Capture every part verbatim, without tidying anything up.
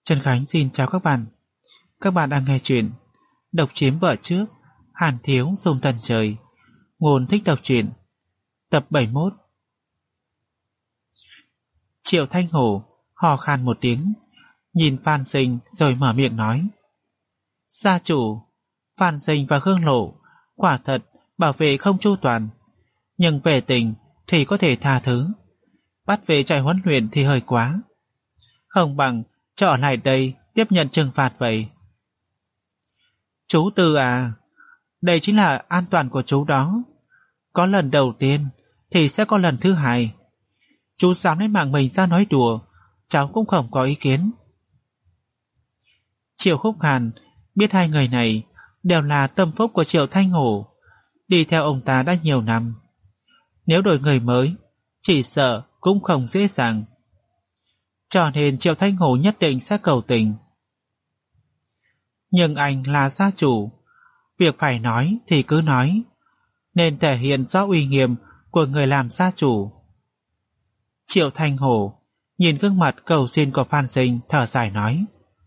Trần Khánh xin chào các bạn. Các bạn đang nghe chuyện Độc Chiếm Vợ Trước, Hàn Thiếu Dung Tần Trời. Ngôn thích đọc truyện. Tập bảy mươi mốt. Triệu Thanh Hổ hò khan một tiếng, nhìn Phan Sinh rồi mở miệng nói: Gia chủ, Phan Sinh và Khương Lộ quả thật bảo vệ không chu toàn, nhưng về tình thì có thể tha thứ. Bắt về trại huấn luyện thì hơi quá, không bằng cho ở lại đây tiếp nhận trừng phạt vậy. Chú Tư à, đây chính là an toàn của chú đó. Có lần đầu tiên thì sẽ có lần thứ hai. Chú dám lấy mạng mình ra nói đùa, cháu cũng không có ý kiến. Triệu Khúc Hàn biết hai người này đều là tâm phúc của Triệu Thanh Hổ, đi theo ông ta đã nhiều năm. Nếu đổi người mới, chỉ sợ cũng không dễ dàng. Cho nên Triệu Thanh Hổ nhất định sẽ cầu tình. Nhưng anh là gia chủ, việc phải nói thì cứ nói, nên thể hiện rõ uy nghiêm của người làm gia chủ. Triệu Thanh Hổ nhìn gương mặt cầu xin của Phan Sinh, thở dài nói: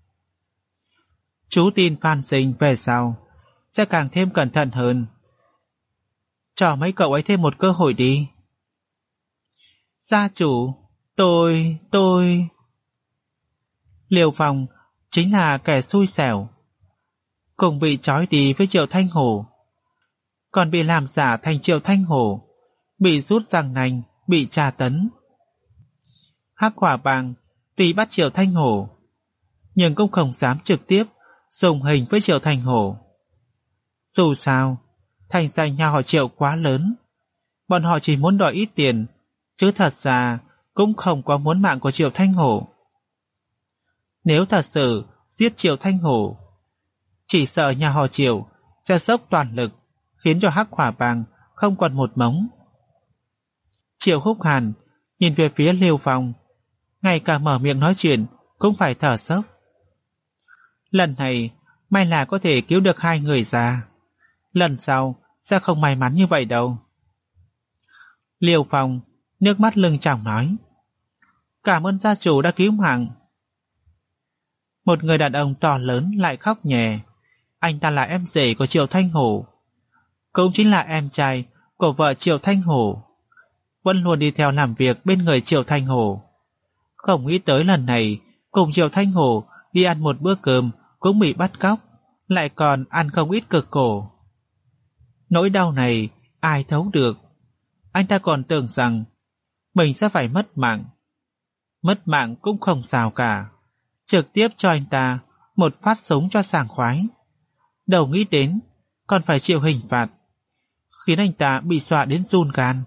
Chú tin Phan Sinh về sau sẽ càng thêm cẩn thận hơn. Cho mấy cậu ấy thêm một cơ hội đi. Gia chủ, tôi, tôi... Liêu Phong chính là kẻ xui xẻo, cùng bị trói đi với Triệu Thanh Hổ, còn bị làm giả thành Triệu Thanh Hổ, bị rút răng nanh, bị tra tấn. Hắc Hỏa Bang tuy bắt Triệu Thanh Hổ, nhưng cũng không dám trực tiếp dùng hình với Triệu Thanh Hổ. Dù sao, thành danh nhà họ Triệu quá lớn, bọn họ chỉ muốn đòi ít tiền, chứ thật ra cũng không có muốn mạng của Triệu Thanh Hổ. Nếu thật sự giết Triệu Thanh Hổ, chỉ sợ nhà họ Triệu sẽ dốc toàn lực, khiến cho Hắc Hỏa Bang không còn một mống. Triệu Khúc Hàn nhìn về phía Liêu Phong, ngay cả mở miệng nói chuyện cũng phải thở sốc. Lần này may là có thể cứu được hai người ra, lần sau sẽ không may mắn như vậy đâu. Liêu Phong nước mắt lưng tròng nói: Cảm ơn gia chủ đã cứu mạng. Một người đàn ông to lớn lại khóc nhè. Anh ta là em rể của Triệu Thanh Hổ, cũng chính là em trai của vợ Triệu Thanh Hổ, vẫn luôn đi theo làm việc bên người Triệu Thanh Hổ. Không nghĩ tới lần này cùng Triệu Thanh Hổ đi ăn một bữa cơm cũng bị bắt cóc, lại còn ăn không ít cực khổ. Nỗi đau này ai thấu được. Anh ta còn tưởng rằng mình sẽ phải mất mạng. Mất mạng cũng không sao cả, trực tiếp cho anh ta một phát súng cho sảng khoái. Đầu nghĩ đến còn phải chịu hình phạt, khiến anh ta bị dọa đến run gan.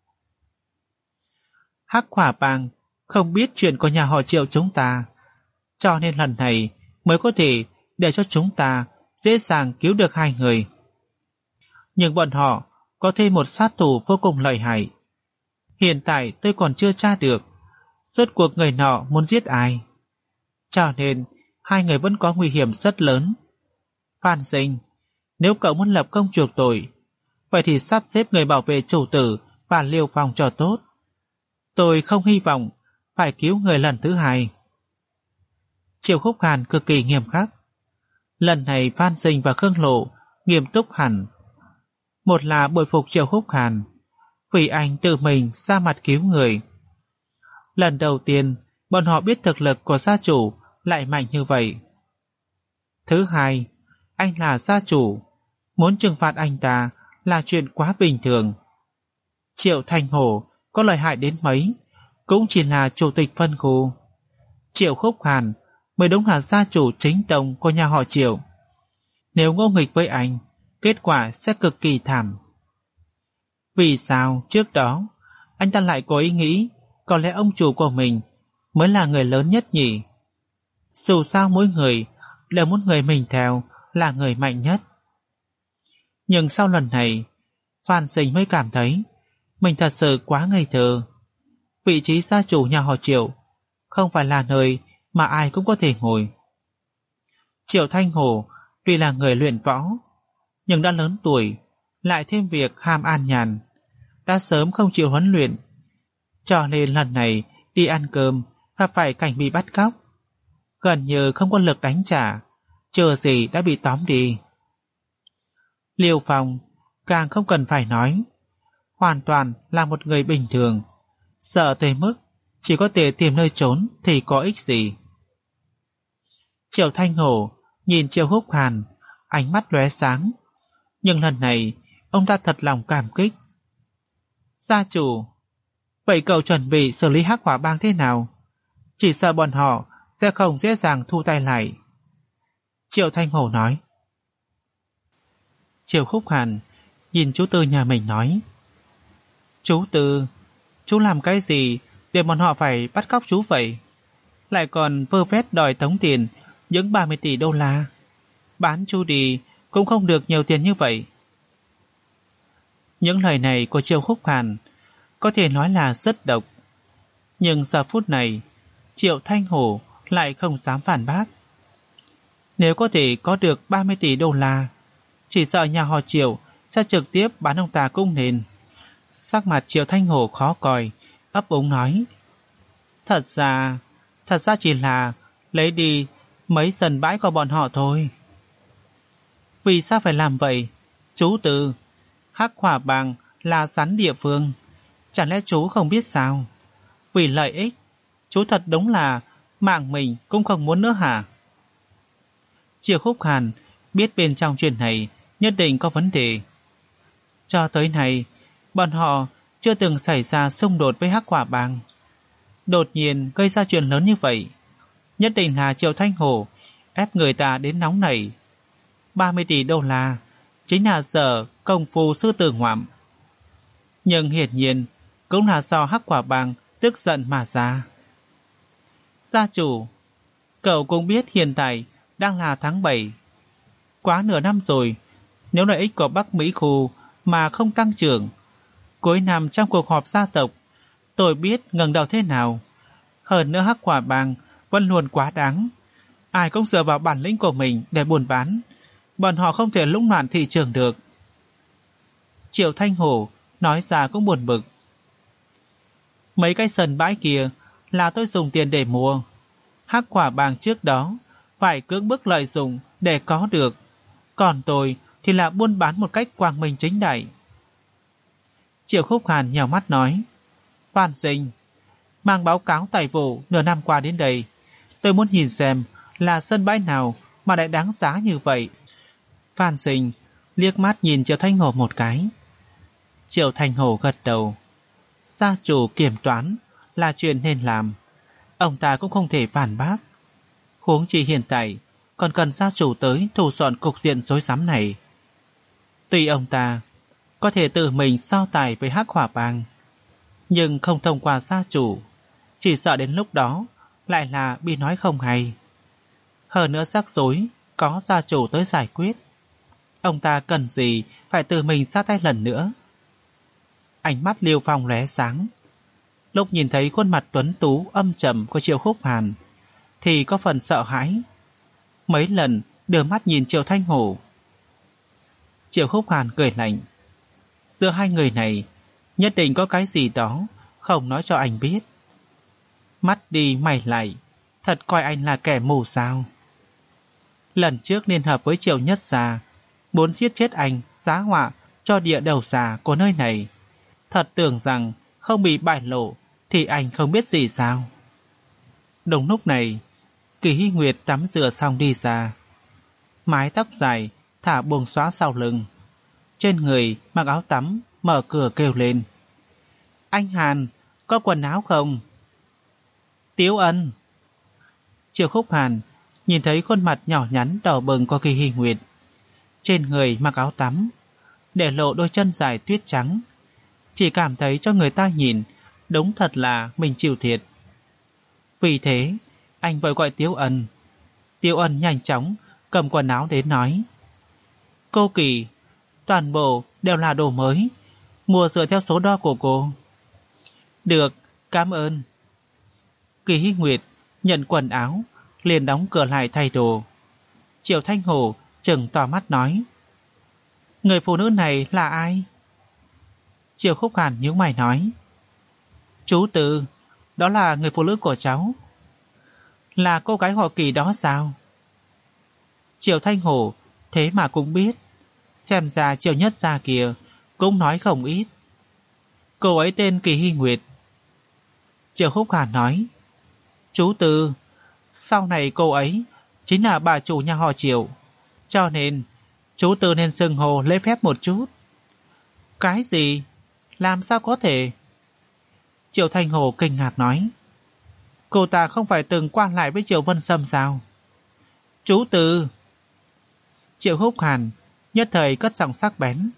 Hắc Hỏa Bang không biết chuyện của nhà họ Triệu chúng ta, cho nên lần này mới có thể để cho chúng ta dễ dàng cứu được hai người. Nhưng bọn họ có thêm một sát thủ vô cùng lợi hại. Hiện tại tôi còn chưa tra được rốt cuộc người nọ muốn giết ai, cho nên hai người vẫn có nguy hiểm rất lớn. Phan Sinh, nếu cậu muốn lập công chuộc tội, vậy thì sắp xếp người bảo vệ chủ tử và Liêu Phong cho tốt. Tôi không hy vọng phải cứu người lần thứ hai. Triệu Khúc Hàn cực kỳ nghiêm khắc. Lần này Phan Sinh và Khương Lộ nghiêm túc hẳn. Một là bội phục Triệu Khúc Hàn, vì anh tự mình ra mặt cứu người. Lần đầu tiên bọn họ biết thực lực của gia chủ lại mạnh như vậy. Thứ hai, anh là gia chủ, muốn trừng phạt anh ta là chuyện quá bình thường. Triệu Thanh Hổ có lợi hại đến mấy cũng chỉ là chủ tịch phân khu. Triệu Khúc Hàn mới đúng là gia chủ chính tông của nhà họ Triệu. Nếu ngô nghịch với anh, kết quả sẽ cực kỳ thảm. Vì sao trước đó anh ta lại có ý nghĩ có lẽ ông chủ của mình mới là người lớn nhất nhỉ? Dù sao mỗi người đều muốn người mình theo là người mạnh nhất. Nhưng sau lần này, Phan Sinh mới cảm thấy mình thật sự quá ngây thơ. Vị trí gia chủ nhà họ Triệu không phải là nơi mà ai cũng có thể ngồi. Triệu Thanh Hổ tuy là người luyện võ, nhưng đã lớn tuổi, lại thêm việc ham an nhàn, đã sớm không chịu huấn luyện, cho nên lần này đi ăn cơm gặp phải cảnh bị bắt cóc. gần như không có lực đánh trả, chờ gì đã bị tóm đi. Liêu Phong càng không cần phải nói, hoàn toàn là một người bình thường, sợ tới mức chỉ có thể tìm nơi trốn thì có ích gì. Triệu Thanh Hổ nhìn Triệu Húc Hàn, ánh mắt lóe sáng, nhưng lần này ông ta thật lòng cảm kích. Gia chủ, vậy cậu chuẩn bị xử lý Hắc Hỏa Bang thế nào? Chỉ sợ bọn họ sẽ không dễ dàng thu tay lại. Triệu Thanh Hổ nói. Triệu Húc Hàn nhìn chú Tư nhà mình nói. Chú Tư, chú làm cái gì để bọn họ phải bắt cóc chú vậy? Lại còn vơ vét đòi tống tiền những ba mươi tỷ đô la. Bán chú đi cũng không được nhiều tiền như vậy. Những lời này của Triệu Húc Hàn có thể nói là rất độc. Nhưng giờ phút này Triệu Thanh Hổ lại không dám phản bác. Nếu có thể có được ba mươi tỷ đô la, chỉ sợ nhà họ Triệu sẽ trực tiếp bán ông ta cũng nên. Sắc mặt Triệu Thanh Hổ khó coi, ấp úng nói. Thật ra, thật ra chỉ là lấy đi mấy sân bãi của bọn họ thôi. Vì sao phải làm vậy? Chú Tư, Hắc Hỏa Bang là rắn địa phương, chẳng lẽ chú không biết sao? Vì lợi ích, chú thật đúng là mạng mình cũng không muốn nữa hả? Triệu Húc Hàn biết bên trong chuyện này nhất định có vấn đề. Cho tới nay, bọn họ chưa từng xảy ra xung đột với Hắc Hỏa Bang. Đột nhiên gây ra chuyện lớn như vậy, nhất định là Triệu Thanh Hổ ép người ta đến nóng nảy. ba mươi tỷ đô la chính là sở công phu sư tử ngoạm. Nhưng hiển nhiên cũng là do Hắc Hỏa Bang tức giận mà ra. Gia chủ, cậu cũng biết hiện tại đang là tháng bảy. Quá nửa năm rồi, nếu lợi ích của Bắc Mỹ khu mà không tăng trưởng, cuối năm trong cuộc họp gia tộc, tôi biết ngẩng đầu thế nào. Hơn nữa Hắc Hỏa Bang vẫn luôn quá đáng. Ai cũng dựa vào bản lĩnh của mình để buôn bán. Bọn họ không thể lũng loạn thị trường được. Triệu Thanh Hổ nói ra cũng buồn bực. Mấy cái sân bãi kia là tôi dùng tiền để mua. Hắc Hỏa Bang trước đó phải cưỡng bức lợi dụng để có được. Còn tôi thì là buôn bán một cách quang minh chính đại. Triệu Khúc Hàn nhào mắt nói. Phan Sinh, mang báo cáo tài vụ nửa năm qua đến đây. Tôi muốn nhìn xem là sân bãi nào mà lại đáng giá như vậy. Phan Sinh liếc mắt nhìn Triệu Thanh Hổ một cái. Triệu Thanh Hổ gật đầu. Gia chủ kiểm toán là chuyện nên làm. Ông ta cũng không thể phản bác. Huống chi hiện tại còn cần gia chủ tới thủ soạn cục diện rối rắm này. Tuy ông ta có thể tự mình so tài với Hắc Hỏa Bang, nhưng không thông qua gia chủ, chỉ sợ đến lúc đó lại là bị nói không hay. Hơn nữa rắc rối có gia chủ tới giải quyết. Ông ta cần gì phải tự mình ra tay lần nữa. Ánh mắt Liêu Phong lóe sáng. Lúc nhìn thấy khuôn mặt tuấn tú âm trầm của Triệu Khúc Hàn thì có phần sợ hãi. Mấy lần đưa mắt nhìn Triệu Thanh Hổ. Triệu Khúc Hàn cười lạnh. Giữa hai người này nhất định có cái gì đó không nói cho anh biết. Mắt đi mày lại, thật coi anh là kẻ mù sao? Lần trước liên hợp với Triệu Nhất Gia muốn giết chết anh, giá họa cho địa đầu xà của nơi này. Thật tưởng rằng không bị bại lộ thì anh không biết gì sao? Đúng lúc này, Kỳ Hy Nguyệt tắm rửa xong đi ra. Mái tóc dài thả buông xóa sau lưng, trên người mặc áo tắm, mở cửa kêu lên. Anh Hàn, có quần áo không? Tiếu Ân. Triệu Khúc Hàn nhìn thấy khuôn mặt nhỏ nhắn đỏ bừng của Kỳ Hy Nguyệt, trên người mặc áo tắm, để lộ đôi chân dài tuyết trắng, chỉ cảm thấy cho người ta nhìn đúng thật là mình chịu thiệt. Vì thế anh vội gọi Tiếu Ân. Tiếu Ân nhanh chóng cầm quần áo đến nói. Cô Kỳ, toàn bộ đều là đồ mới, mua dựa theo số đo của cô. Được, cảm ơn. Kỳ Hy Nguyệt nhận quần áo, liền đóng cửa lại thay đồ. Triệu Thanh Hổ trừng to mắt nói. Người phụ nữ này là ai? Triệu Khúc Hàn nhíu mày nói. Chú Tư, đó là người phụ nữ của cháu. Là cô gái họ Kỳ đó sao? Triệu Thanh Hổ thế mà cũng biết. Xem ra Triệu Nhất Gia kia cũng nói không ít. Cô ấy tên Kỳ Hy Nguyệt. Triệu Húc Hàn nói. Chú Tư, sau này cô ấy chính là bà chủ nhà họ Triệu, cho nên chú Tư nên xưng hô lễ phép một chút. Cái gì? Làm sao có thể? Triệu Thanh Hồ kinh ngạc nói. Cô ta không phải từng quan lại với Triệu Vân Sâm sao? Chú Tư. Triệu Húc Hàn nhất thời cất giọng sắc bén.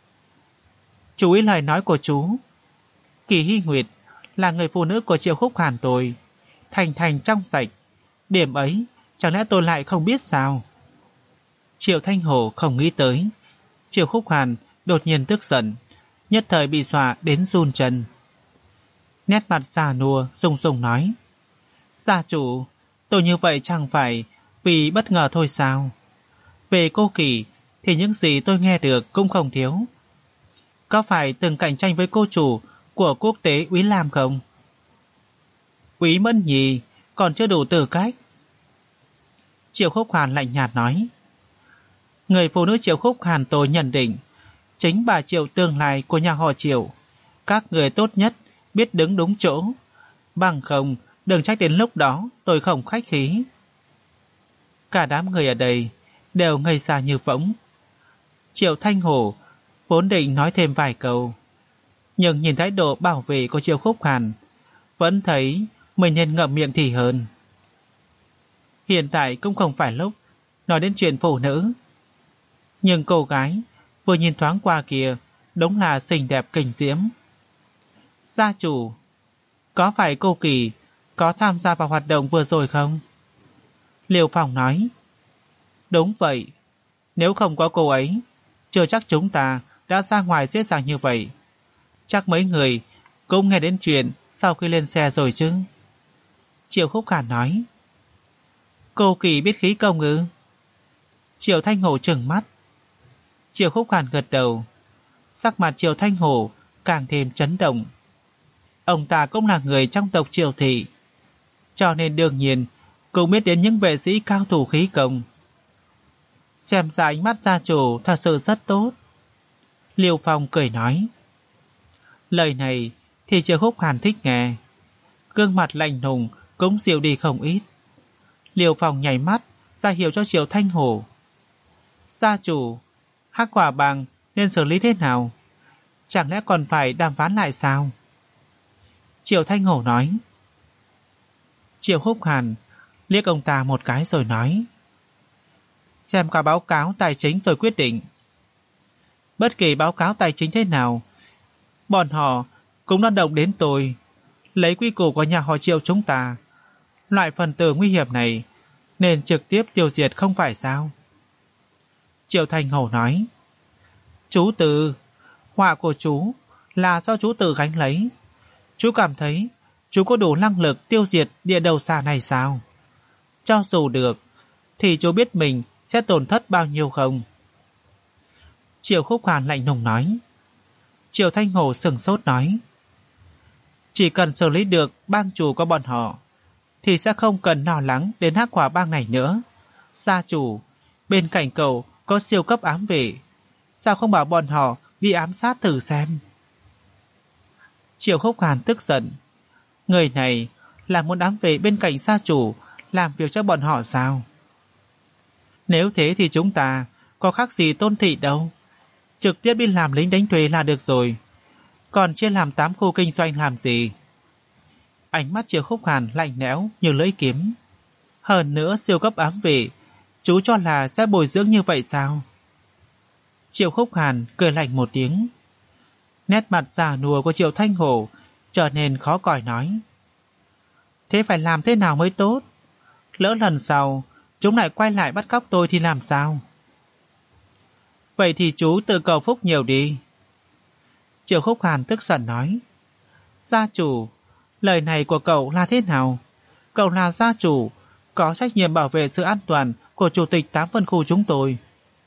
Chú ý lời nói của chú. Kỳ Hy Nguyệt là người phụ nữ của Triệu Húc Hàn tôi, thành thành trong sạch. Điểm ấy chẳng lẽ tôi lại không biết sao? Triệu Thanh Hồ không nghĩ tới Triệu Húc Hàn đột nhiên tức giận, nhất thời bị dọa đến run chân. Nét mặt già nua sung sung nói. Gia chủ, tôi như vậy chẳng phải vì bất ngờ thôi sao? Về cô Kỳ thì những gì tôi nghe được cũng không thiếu. Có phải từng cạnh tranh với cô chủ của quốc tế Úy Lam không? Úy Mẫn Nhi còn chưa đủ tư cách. Triệu Húc Hàn lạnh nhạt nói. Người phụ nữ Triệu Húc Hàn tôi nhận định chính bà Triệu tương lai của nhà họ Triệu. Các người tốt nhất biết đứng đúng chỗ, bằng không đừng trách đến lúc đó tôi không khách khí. Cả đám người ở đây đều ngây ra như phỗng. Triệu Thanh Hổ vốn định nói thêm vài câu, nhưng nhìn thái độ bảo vệ của Triệu Húc Hàn, vẫn thấy mình nên ngậm miệng thì hơn. Hiện tại cũng không phải lúc nói đến chuyện phụ nữ, nhưng cô gái vừa nhìn thoáng qua kia đúng là xinh đẹp kinh diễm. Gia chủ, có phải cô Kỳ có tham gia vào hoạt động vừa rồi không? Liêu Phong nói. Đúng vậy, nếu không có cô ấy, chưa chắc chúng ta đã ra ngoài dễ dàng như vậy. Chắc mấy người cũng nghe đến chuyện sau khi lên xe rồi chứ. Triệu Húc Hàn nói. Cô Kỳ biết khí công ư? Triệu Thanh Hổ trừng mắt. Triệu Húc Hàn gật đầu. Sắc mặt Triệu Thanh Hổ càng thêm chấn động. Ông ta cũng là người trong tộc Triệu thị, cho nên đương nhiên cũng biết đến những vệ sĩ cao thủ khí công. Xem ra ánh mắt gia chủ thật sự rất tốt. Liêu Phong cười nói. Lời này thì Triệu Húc Hàn thích nghe. Gương mặt lạnh lùng cũng dịu đi không ít. Liêu Phong nhảy mắt ra hiệu cho Triệu Thanh Hổ. Gia chủ, Hắc Quả Bang nên xử lý thế nào? Chẳng lẽ còn phải đàm phán lại sao? Triệu Thanh Hổ nói. Triệu Húc Hàn liếc ông ta một cái rồi nói. Xem cả báo cáo tài chính rồi quyết định. Bất kỳ báo cáo tài chính thế nào, bọn họ cũng đã động đến tôi. Lấy quy củ của nhà họ Triệu chúng ta, loại phần tử nguy hiểm này nên trực tiếp tiêu diệt không phải sao? Triệu Thanh Hổ nói. Chú Từ, họa của chú là do chú Từ gánh lấy. Chú cảm thấy chú có đủ năng lực tiêu diệt địa đầu xà này sao? Cho dù được, thì chú biết mình sẽ tổn thất bao nhiêu không? Triệu Húc Hàn lạnh lùng nói. Triệu Thanh Hổ sừng sốt nói. Chỉ cần xử lý được bang chủ của bọn họ, thì sẽ không cần lo lắng đến Hắc Quả Bang này nữa. Gia chủ, bên cạnh cậu có siêu cấp ám vệ, sao không bảo bọn họ đi ám sát thử xem? Triệu Húc Hàn tức giận. Người này là muốn ám vệ bên cạnh gia chủ làm việc cho bọn họ sao? Nếu thế thì chúng ta có khác gì Tôn thị đâu. Trực tiếp đi làm lính đánh thuê là được rồi. Còn chia làm tám khu kinh doanh làm gì? Ánh mắt Triệu Húc Hàn lạnh lẽo như lưỡi kiếm. Hơn nữa siêu cấp ám vệ, chú cho là sẽ bồi dưỡng như vậy sao? Triệu Húc Hàn cười lạnh một tiếng. Nét mặt già nua của Triệu Thanh Hổ trở nên khó cỏi nói. Thế phải làm thế nào mới tốt? Lỡ lần sau chúng lại quay lại bắt cóc tôi thì làm sao? Vậy thì chú tự cầu phúc nhiều đi. Triệu Húc Hàn tức giận nói. Gia chủ, lời này của cậu là thế nào? Cậu là gia chủ, có trách nhiệm bảo vệ sự an toàn của chủ tịch tám phân khu chúng tôi.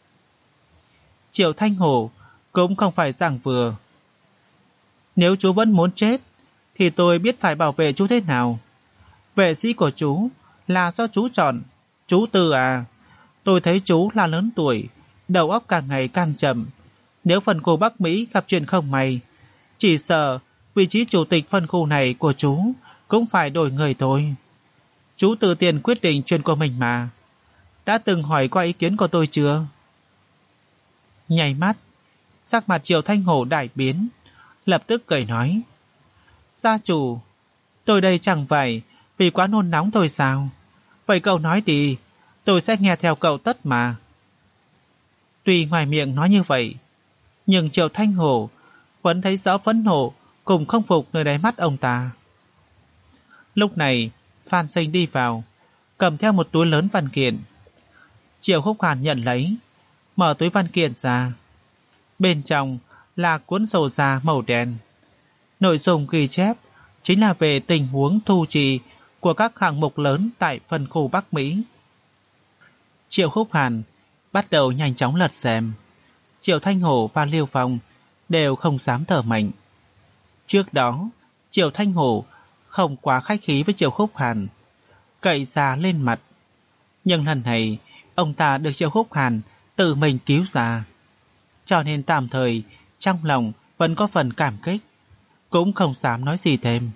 Triệu Thanh Hổ cũng không phải giảng vừa. Nếu chú vẫn muốn chết, thì tôi biết phải bảo vệ chú thế nào. Vệ sĩ của chú Là do chú chọn. Chú Tư à, tôi thấy chú là lớn tuổi, đầu óc càng ngày càng chậm. Nếu phân khu Bắc Mỹ gặp chuyện không may, chỉ sợ vị trí chủ tịch phân khu này của chú cũng phải đổi người thôi. Chú tự tiền quyết định chuyện của mình mà. Đã từng hỏi qua ý kiến của tôi chưa? Nháy mắt, sắc mặt Triệu Thanh Hổ đại biến, lập tức cười nói: Gia chủ, tôi đây chẳng phải vì quá nôn nóng thôi sao? Vậy cậu nói đi, tôi sẽ nghe theo cậu tất mà. Tuy ngoài miệng nói như vậy, nhưng Triệu Thanh Hổ vẫn thấy rõ phẫn nộ cùng không phục nơi đáy mắt ông ta. Lúc này, Phan Sinh đi vào, cầm theo một túi lớn văn kiện. Triệu Húc Hàn nhận lấy, mở túi văn kiện ra. Bên trong là cuốn sổ da màu đen. Nội dung ghi chép chính là về tình huống thu chi của các hạng mục lớn tại phân khu Bắc Mỹ. Triệu Húc Hàn bắt đầu nhanh chóng lật xem. Triệu Thanh Hổ và Liêu Phong đều không dám thở mạnh. Trước đó, Triệu Thanh Hổ không quá khách khí với Triệu Húc Hàn, cậy ra lên mặt. Nhưng lần này, ông ta được Triệu Húc Hàn tự mình cứu ra. Cho nên tạm thời, trong lòng vẫn có phần cảm kích, cũng không dám nói gì thêm.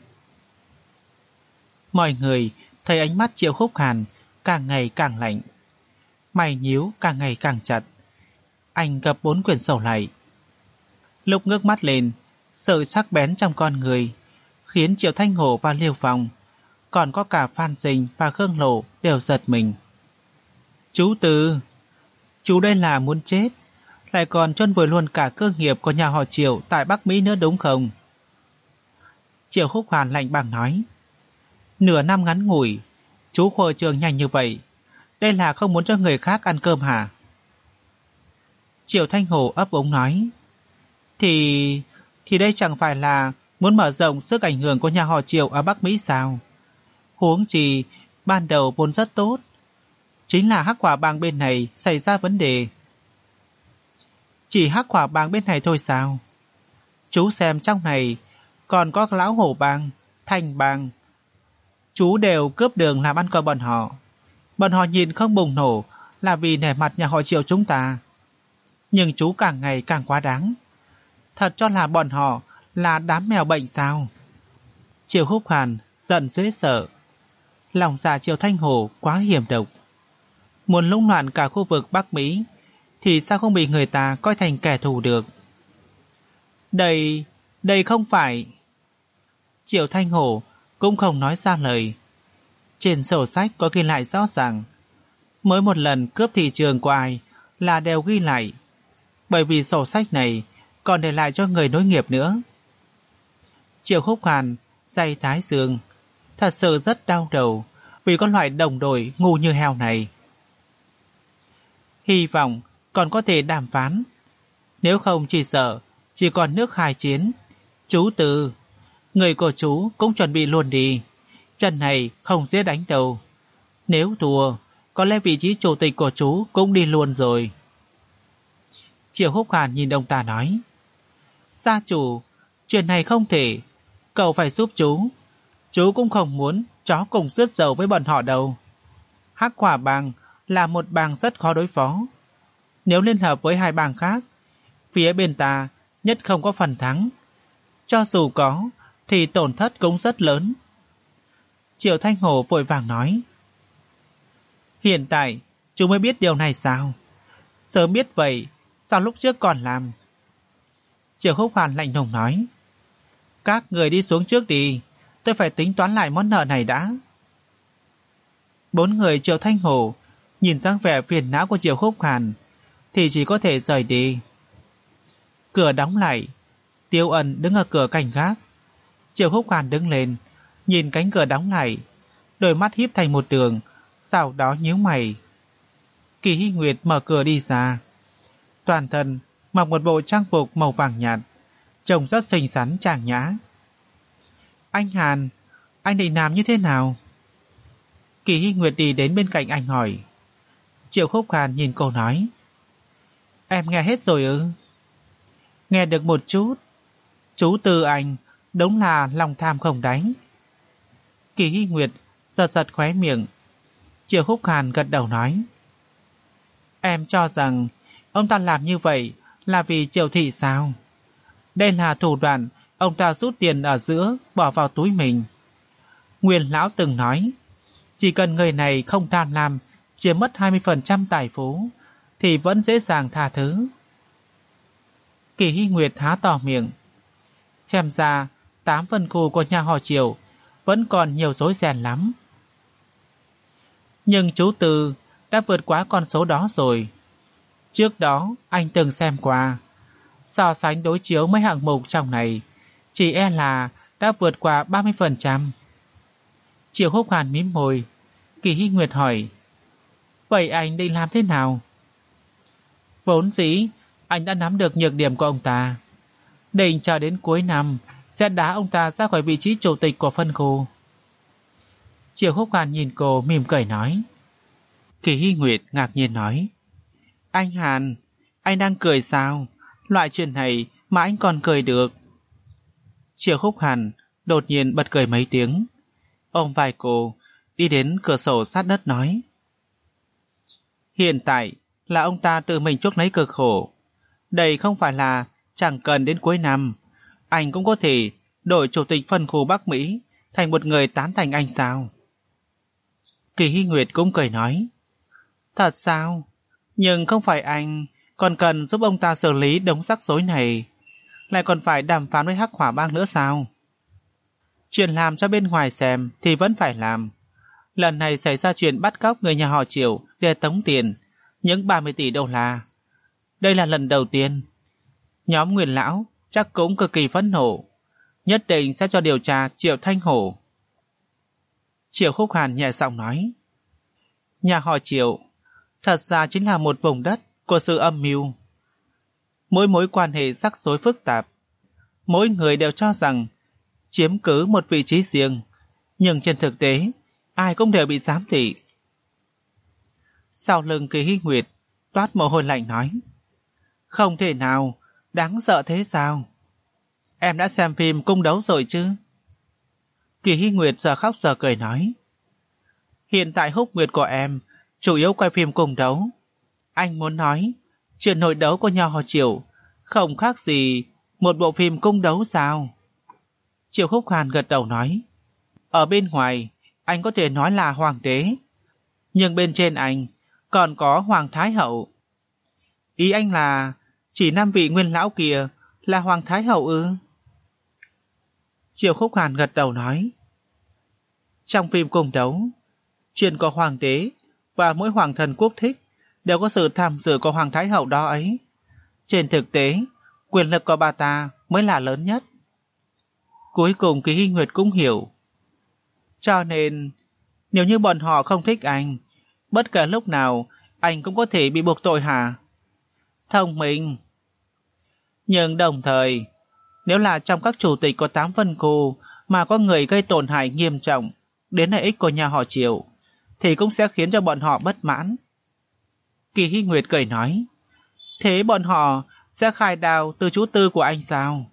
Mọi người thấy ánh mắt Triệu Húc Hàn càng ngày càng lạnh, mày nhíu càng ngày càng chặt. Anh gập bốn quyển sổ lại. Lúc ngước mắt lên, sự sắc bén trong con người khiến Triệu Thanh Hổ và Liêu Phong, còn có cả Phan Sinh và Khương Lộ đều giật mình. Chú Tư, chú đây là muốn chết, lại còn chôn vùi luôn cả cơ nghiệp của nhà họ Triệu tại Bắc Mỹ nữa đúng không? Triệu Húc Hàn lạnh băng nói: Nửa năm ngắn ngủi, chú khôi trường nhanh như vậy, đây là không muốn cho người khác ăn cơm hả? Triệu Thanh Hổ ấp úng nói: Thì... thì đây chẳng phải là muốn mở rộng sức ảnh hưởng của nhà họ Triệu ở Bắc Mỹ sao? Huống chi, ban đầu vốn rất tốt. Chính là Hắc Hỏa Bang bên này xảy ra vấn đề. Chỉ Hắc Hỏa Bang bên này thôi sao? Chú xem trong này còn có Lão Hổ Bang, Thanh Bang. Chú đều cướp đường làm ăn của bọn họ. Bọn họ nhìn không bùng nổ là vì nể mặt nhà họ Triệu chúng ta. Nhưng chú càng ngày càng quá đáng. Thật cho là bọn họ là đám mèo bệnh sao? Triệu Húc Hàn giận dễ sợ. Lòng dạ Triệu Thanh Hổ quá hiểm độc. Muốn lũng loạn cả khu vực Bắc Mỹ thì sao không bị người ta coi thành kẻ thù được? Đây, đây không phải... Triệu Thanh Hổ cũng không nói ra lời. Trên sổ sách có ghi lại rõ ràng, mỗi một lần cướp thị trường của ai là đều ghi lại, bởi vì sổ sách này còn để lại cho người nối nghiệp nữa. Triệu Húc Hàn day thái dương, thật sự rất đau đầu vì con loại đồng đội ngu như heo này. Hy vọng còn có thể đàm phán, nếu không chỉ sợ chỉ còn nước khai chiến. Chú Tư, người của chú cũng chuẩn bị luôn đi, trận này không dễ đánh đâu. Nếu thua, có lẽ vị trí chủ tịch của chú cũng đi luôn rồi. Triệu Húc Hàn nhìn ông ta nói: Gia chủ, chuyện này không thể, cậu phải giúp chú. Chú cũng không muốn chó cùng rước dầu với bọn họ đâu. Hắc Hỏa Bang là một bang rất khó đối phó. Nếu liên hợp với hai bang khác, phía bên ta nhất không có phần thắng. Cho dù có, thì tổn thất cũng rất lớn. Triệu Thanh Hổ vội vàng nói: Hiện tại chú mới biết điều này sao? Sớm biết vậy, sao lúc trước còn làm? Triệu Húc Hàn lạnh lùng nói: Các người đi xuống trước đi, tôi phải tính toán lại món nợ này đã. Bốn người Triệu Thanh Hổ nhìn dáng vẻ phiền não của Triệu Húc Hàn thì chỉ có thể rời đi. Cửa đóng lại, Tiêu Ân đứng ở cửa canh gác. Triệu Húc Hàn đứng lên, nhìn cánh cửa đóng lại, đôi mắt híp thành một đường, sau đó nhíu mày. Kỳ Hy Nguyệt mở cửa đi ra, toàn thân mặc một bộ trang phục màu vàng nhạt, trông rất xinh xắn trang nhã. Anh Hàn, anh định làm như thế nào? Kỳ Hy Nguyệt đi đến bên cạnh anh hỏi. Triệu Húc Hàn nhìn cô nói: Em nghe hết rồi ư? Nghe được một chút. Chú Tư anh đúng là lòng tham không đáy. Kỳ Hy Nguyệt giật giật khóe miệng, Triệu Khúc Hàn gật đầu nói. Em cho rằng ông ta làm như vậy là vì Triệu thị sao? Đây là thủ đoạn ông ta rút tiền ở giữa bỏ vào túi mình. Nguyên lão từng nói, chỉ cần người này không tham lam chiếm mất hai mươi phần trăm tài phú thì vẫn dễ dàng tha thứ. Kỳ Hy Nguyệt há to miệng. Xem ra tám phân khu của nhà họ Triệu vẫn còn nhiều rối ren lắm. Nhưng chú Tư đã vượt quá con số đó rồi. Trước đó anh từng xem qua, so sánh đối chiếu mấy hạng mục trong này, chỉ e là đã vượt qua ba mươi phần trăm. Triệu Khúc Hàn mím môi. Kỳ Hy Nguyệt hỏi, vậy anh định làm thế nào? Vốn dĩ anh đã nắm được nhược điểm của ông ta, định chờ đến cuối năm sẽ đá ông ta ra khỏi vị trí chủ tịch của phân khu. Triệu Khúc Hàn nhìn cô mỉm cười nói. Kỳ Hy Nguyệt ngạc nhiên nói, anh Hàn, anh đang cười sao? Loại chuyện này mà anh còn cười được. Triệu Khúc Hàn đột nhiên bật cười mấy tiếng, ôm vai cô đi đến cửa sổ sát đất nói, hiện tại là ông ta tự mình chuốc lấy cực khổ. Đây không phải là chẳng cần đến cuối năm anh cũng có thể đổi chủ tịch phân khu Bắc Mỹ thành một người tán thành anh sao? Kỳ Hy Nguyệt cũng cười nói, thật sao? Nhưng không phải anh còn cần giúp ông ta xử lý đống rắc rối này, lại còn phải đàm phán với Hắc Hỏa Bang nữa sao? Chuyện làm cho bên ngoài xem thì vẫn phải làm. Lần này xảy ra chuyện bắt cóc người nhà họ Triệu để tống tiền, những ba mươi tỷ đô la. Đây là lần đầu tiên. Nhóm Nguyên lão chắc cũng cực kỳ phẫn nộ, nhất định sẽ cho điều tra Triệu Thanh Hổ. Triệu Khúc Hàn nhẹ giọng nói, nhà họ Triệu thật ra chính là một vùng đất của sự âm mưu. Mỗi mối quan hệ rắc rối phức tạp, mỗi người đều cho rằng chiếm cứ một vị trí riêng, nhưng trên thực tế ai cũng đều bị giám thị. Sau lưng Kỳ Hy Nguyệt toát mồ hôi lạnh nói, không thể nào, đáng sợ thế sao? Em đã xem phim cung đấu rồi chứ? Kỳ Hy Nguyệt giờ khóc giờ cười nói, hiện tại húc nguyệt của em chủ yếu quay phim cung đấu. Anh muốn nói chuyện nội đấu của nhà họ Triệu không khác gì một bộ phim cung đấu sao? Triệu Khúc Hàn gật đầu nói, ở bên ngoài anh có thể nói là hoàng đế, nhưng bên trên anh còn có hoàng thái hậu. Ý anh là chỉ năm vị nguyên lão kia là hoàng thái hậu ư? Triệu Khúc Hàn gật đầu nói, trong phim cung đấu, chuyện của hoàng đế và mỗi hoàng thần quốc thích đều có sự tham dự của hoàng thái hậu đó ấy. Trên thực tế, quyền lực của bà ta mới là lớn nhất. Cuối cùng Kỳ Hy Nguyệt cũng hiểu. Cho nên, nếu như bọn họ không thích anh, bất kể lúc nào anh cũng có thể bị buộc tội hả? Thông minh. Nhưng đồng thời, nếu là trong các chủ tịch của tám phân khu mà có người gây tổn hại nghiêm trọng đến lợi ích của nhà họ Triệu, thì cũng sẽ khiến cho bọn họ bất mãn. Kỳ Hy Nguyệt cười nói, thế bọn họ sẽ khai đao từ chú Tư của anh sao?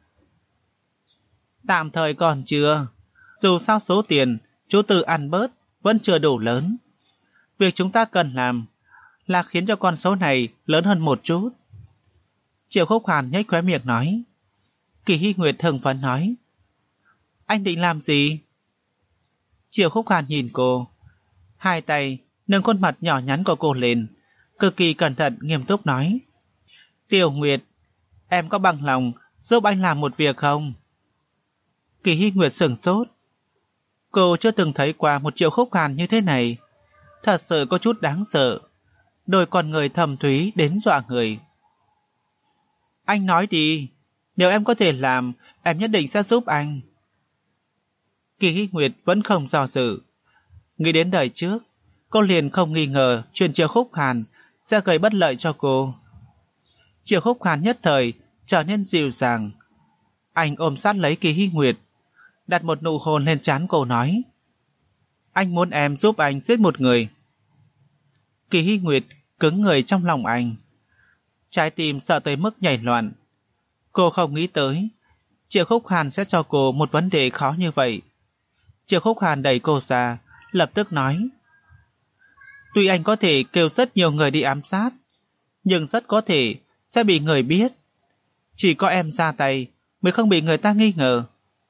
Tạm thời còn chưa. Dù sao số tiền chú Tư ăn bớt vẫn chưa đủ lớn. Việc chúng ta cần làm là khiến cho con số này lớn hơn một chút. Triệu Khúc Hàn nhếch khóe miệng nói. Kỳ Hy Nguyệt hưng phấn nói, anh định làm gì? Triệu Khúc Hàn nhìn cô, hai tay nâng khuôn mặt nhỏ nhắn của cô lên, cực kỳ cẩn thận nghiêm túc nói, Tiểu Nguyệt, em có bằng lòng giúp anh làm một việc không? Kỳ Hy Nguyệt sửng sốt. Cô chưa từng thấy qua một Triệu Khúc Hàn như thế này, thật sự có chút đáng sợ, đôi con người thầm thúy đến dọa người. Anh nói đi, nếu em có thể làm, em nhất định sẽ giúp anh. Kỳ Hy Nguyệt vẫn không do dự. Nghĩ đến đời trước, cô liền không nghi ngờ chuyện Triệu Khúc Hàn sẽ gây bất lợi cho cô. Triệu Khúc Hàn nhất thời trở nên dịu dàng. Anh ôm sát lấy Kỳ Hy Nguyệt, đặt một nụ hôn lên trán cô nói, anh muốn em giúp anh giết một người. Kỳ Hy Nguyệt cứng người trong lòng anh, trái tim sợ tới mức nhảy loạn. Cô không nghĩ tới Triệu Khúc Hàn sẽ cho cô một vấn đề khó như vậy. Triệu Khúc Hàn đẩy cô ra, lập tức nói, Tuy anh có thể kêu rất nhiều người đi ám sát, nhưng rất có thể sẽ bị người biết. Chỉ có em ra tay mới không bị người ta nghi ngờ.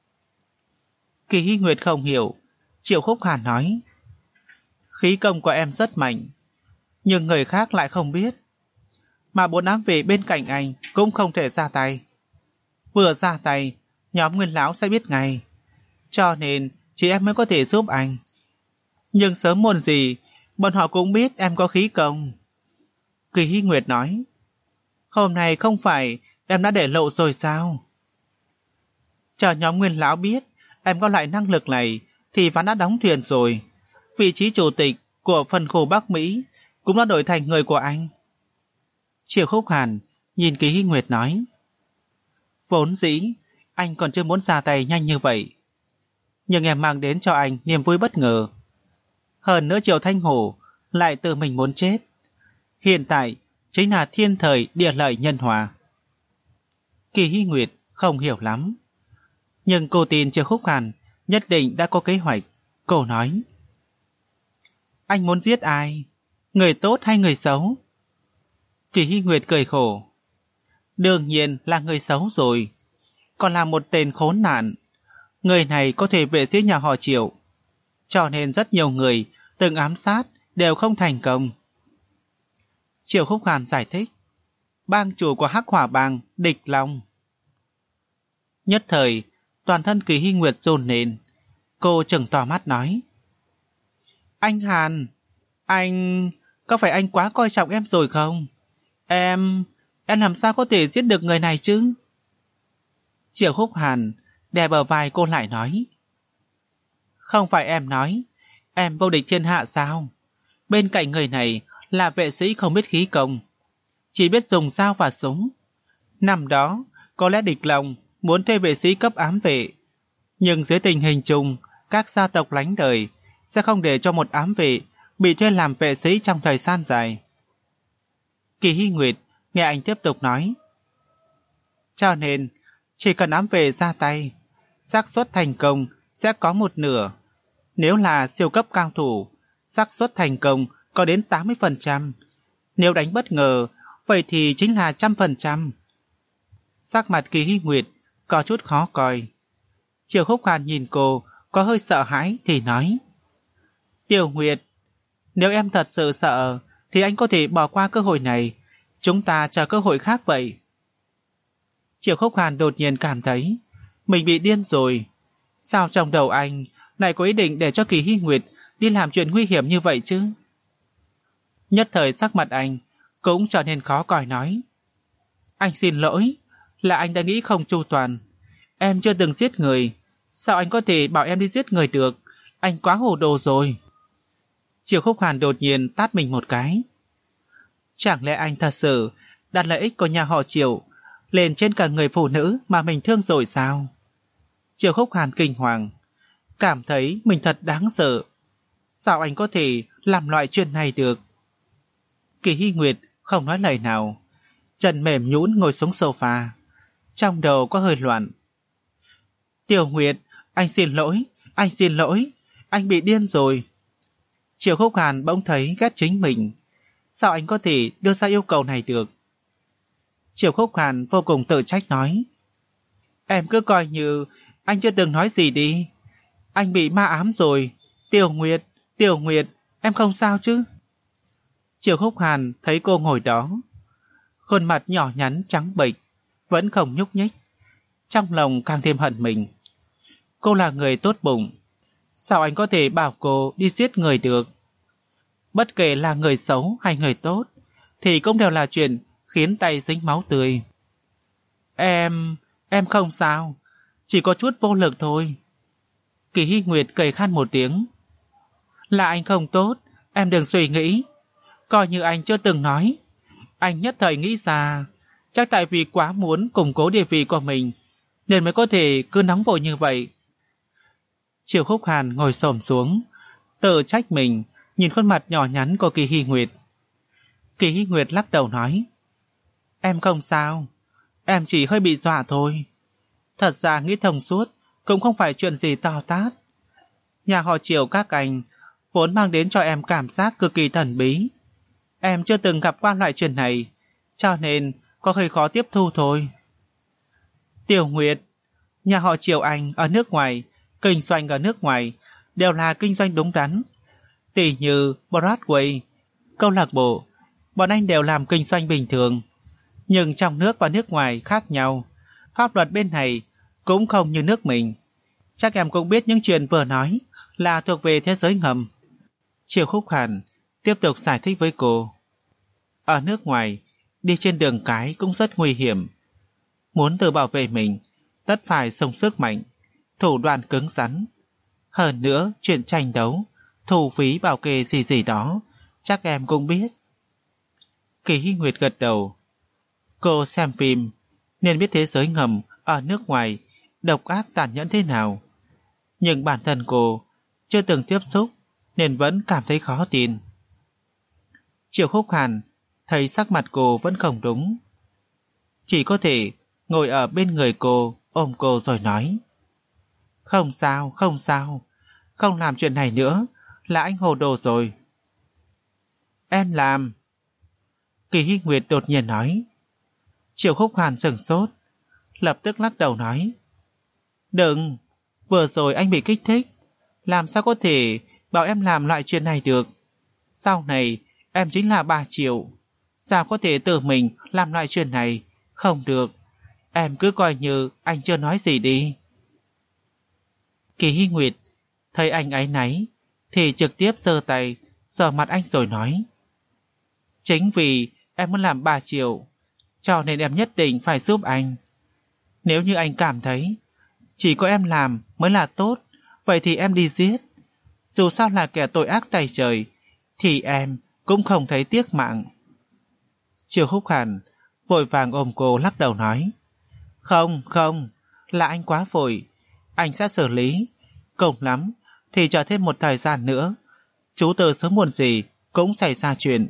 Kỳ Hy Nguyệt không hiểu. Triệu Khúc Hàn nói, khí công của em rất mạnh, nhưng người khác lại không biết. Mà bốn ám vệ bên cạnh anh cũng không thể ra tay. Vừa ra tay, nhóm Nguyên lão sẽ biết ngay. Cho nên chỉ em mới có thể giúp anh. Nhưng sớm muộn gì bọn họ cũng biết em có khí công. Kỳ Hy Nguyệt nói, hôm nay không phải em đã để lộ rồi sao? Chờ nhóm Nguyên lão biết em có loại năng lực này thì ván đã đóng thuyền rồi. Vị trí chủ tịch của phân khu Bắc Mỹ cũng đã đổi thành người của anh. Triệu Khúc Hàn nhìn Kỳ Hy Nguyệt nói, vốn dĩ anh còn chưa muốn ra tay nhanh như vậy, nhưng em mang đến cho anh niềm vui bất ngờ. Hơn nữa Triệu Thanh Hổ lại tự mình muốn chết. Hiện tại chính là thiên thời địa lợi nhân hòa. Kỳ Hy Nguyệt không hiểu lắm, nhưng cô tin Triệu Khúc Hàn nhất định đã có kế hoạch. Cô nói, anh muốn giết ai? Người tốt hay người xấu? Kỳ Hy Nguyệt cười khổ, đương nhiên là người xấu rồi. Còn là một tên khốn nạn. Người này có thể vệ sĩ nhà họ Triệu, cho nên rất nhiều người từng ám sát đều không thành công. Triệu Khúc Hàn giải thích, bang chủ của Hắc Hỏa bang Địch Long. Nhất thời toàn thân Kỳ Hy Nguyệt run lên. Cô trừng to mắt nói, anh Hàn, anh... có phải anh quá coi trọng em rồi không? Em... em làm sao có thể giết được người này chứ? Triệu Khúc Hàn đè bờ vai cô lại nói, không phải em nói em vô địch thiên hạ sao? Bên cạnh người này là vệ sĩ không biết khí công, chỉ biết dùng dao và súng. Năm đó có lẽ Địch Long muốn thuê vệ sĩ cấp ám vệ, nhưng dưới tình hình chung các gia tộc lánh đời sẽ không để cho một ám vệ bị thuê làm vệ sĩ trong thời gian dài. Kỳ Hy Nguyệt nghe anh tiếp tục nói, cho nên chỉ cần ám vệ ra tay, xác suất thành công sẽ có một nửa. Nếu là siêu cấp cao thủ, xác suất thành công có đến tám mươi phần trăm. Nếu đánh bất ngờ, vậy thì chính là một trăm phần trăm. Sắc mặt Kỳ Hy Nguyệt có chút khó coi. Triệu Khúc Hàn nhìn cô có hơi sợ hãi thì nói, Tiểu Nguyệt, nếu em thật sự sợ thì anh có thể bỏ qua cơ hội này. Chúng ta chờ cơ hội khác vậy. Triệu Khúc Hàn đột nhiên cảm thấy mình bị điên rồi. Sao trong đầu anh lại có ý định để cho Kỳ Hy Nguyệt đi làm chuyện nguy hiểm như vậy chứ? Nhất thời sắc mặt anh cũng trở nên khó coi nói, anh xin lỗi, là anh đã nghĩ không chu toàn. Em chưa từng giết người, sao anh có thể bảo em đi giết người được? Anh quá hồ đồ rồi. Triệu Khúc Hàn đột nhiên tát mình một cái. Chẳng lẽ anh thật sự đặt lợi ích của nhà họ Triệu lên trên cả người phụ nữ mà mình thương rồi sao? Triệu Khúc Hàn kinh hoàng, cảm thấy mình thật đáng sợ. Sao anh có thể làm loại chuyện này được? Kỳ Hy Nguyệt không nói lời nào, chân mềm nhũn ngồi xuống sofa, trong đầu có hơi loạn. Tiểu Nguyệt, anh xin lỗi, anh xin lỗi, anh bị điên rồi. Triệu Khúc Hàn bỗng thấy ghét chính mình. Sao anh có thể đưa ra yêu cầu này được? Triệu Khúc Hàn vô cùng tự trách nói, em cứ coi như anh chưa từng nói gì đi. Anh bị ma ám rồi. Tiểu Nguyệt, Tiểu Nguyệt, em không sao chứ? Triệu Khúc Hàn thấy cô ngồi đó, khuôn mặt nhỏ nhắn trắng bệch, vẫn không nhúc nhích, trong lòng càng thêm hận mình. Cô là người tốt bụng, sao anh có thể bảo cô đi giết người được? Bất kể là người xấu hay người tốt thì cũng đều là chuyện khiến tay dính máu tươi. Em... em không sao, chỉ có chút vô lực thôi. Kỳ Hy Nguyệt cười khan một tiếng. Là anh không tốt, em đừng suy nghĩ. Coi như anh chưa từng nói. Anh nhất thời nghĩ ra, chắc tại vì quá muốn củng cố địa vị của mình nên mới có thể cứ nóng vội như vậy. Triệu Khúc Hàn ngồi xổm xuống, tự trách mình, nhìn khuôn mặt nhỏ nhắn của Kỳ Hy Nguyệt. Kỳ Hy Nguyệt lắc đầu nói, em không sao, em chỉ hơi bị dọa thôi. Thật ra nghĩ thông suốt cũng không phải chuyện gì to tát. Nhà họ Triệu các anh vốn mang đến cho em cảm giác cực kỳ thần bí. Em chưa từng gặp qua loại chuyện này, cho nên có hơi khó tiếp thu thôi. Tiểu Nguyệt, nhà họ Triều Anh ở nước ngoài, kinh doanh ở nước ngoài, đều là kinh doanh đúng đắn. Tỷ như Broadway, câu lạc bộ, bọn anh đều làm kinh doanh bình thường. Nhưng trong nước và nước ngoài khác nhau, pháp luật bên này cũng không như nước mình. Chắc em cũng biết những chuyện vừa nói là thuộc về thế giới ngầm. Triệu Khúc Hàn tiếp tục giải thích với cô. Ở nước ngoài, đi trên đường cái cũng rất nguy hiểm. Muốn tự bảo vệ mình, tất phải dùng sức mạnh, thủ đoạn cứng rắn. Hơn nữa, chuyện tranh đấu, thu phí bảo kê gì gì đó, chắc em cũng biết. Kỳ Hy Nguyệt gật đầu. Cô xem phim, nên biết thế giới ngầm ở nước ngoài độc ác tàn nhẫn thế nào. Nhưng bản thân cô chưa từng tiếp xúc, nên vẫn cảm thấy khó tin. Triệu Khúc Hàn thấy sắc mặt cô vẫn không đúng, chỉ có thể ngồi ở bên người cô, ôm cô rồi nói. Không sao, không sao, không làm chuyện này nữa, là anh hồ đồ rồi. Em làm. Kỳ Hy Nguyệt đột nhiên nói. Triệu Khúc Hàn sửng sốt, lập tức lắc đầu nói. Đừng, vừa rồi anh bị kích thích, làm sao có thể bảo em làm loại chuyện này được. Sau này em chính là bà Triệu, sao có thể tự mình làm loại chuyện này. Không được, em cứ coi như anh chưa nói gì đi. Kỳ Hy Nguyệt thấy anh áy náy thì trực tiếp giơ tay sờ mặt anh rồi nói. Chính vì em muốn làm bà Triệu, cho nên em nhất định phải giúp anh. Nếu như anh cảm thấy chỉ có em làm mới là tốt, vậy thì em đi giết. Dù sao là kẻ tội ác tày trời, thì em cũng không thấy tiếc mạng. Triệu Khúc Hàn vội vàng ôm cô lắc đầu nói. Không, không, là anh quá vội. Anh sẽ xử lý. Cùng lắm thì chờ thêm một thời gian nữa, chú từ sớm muộn gì cũng xảy ra chuyện.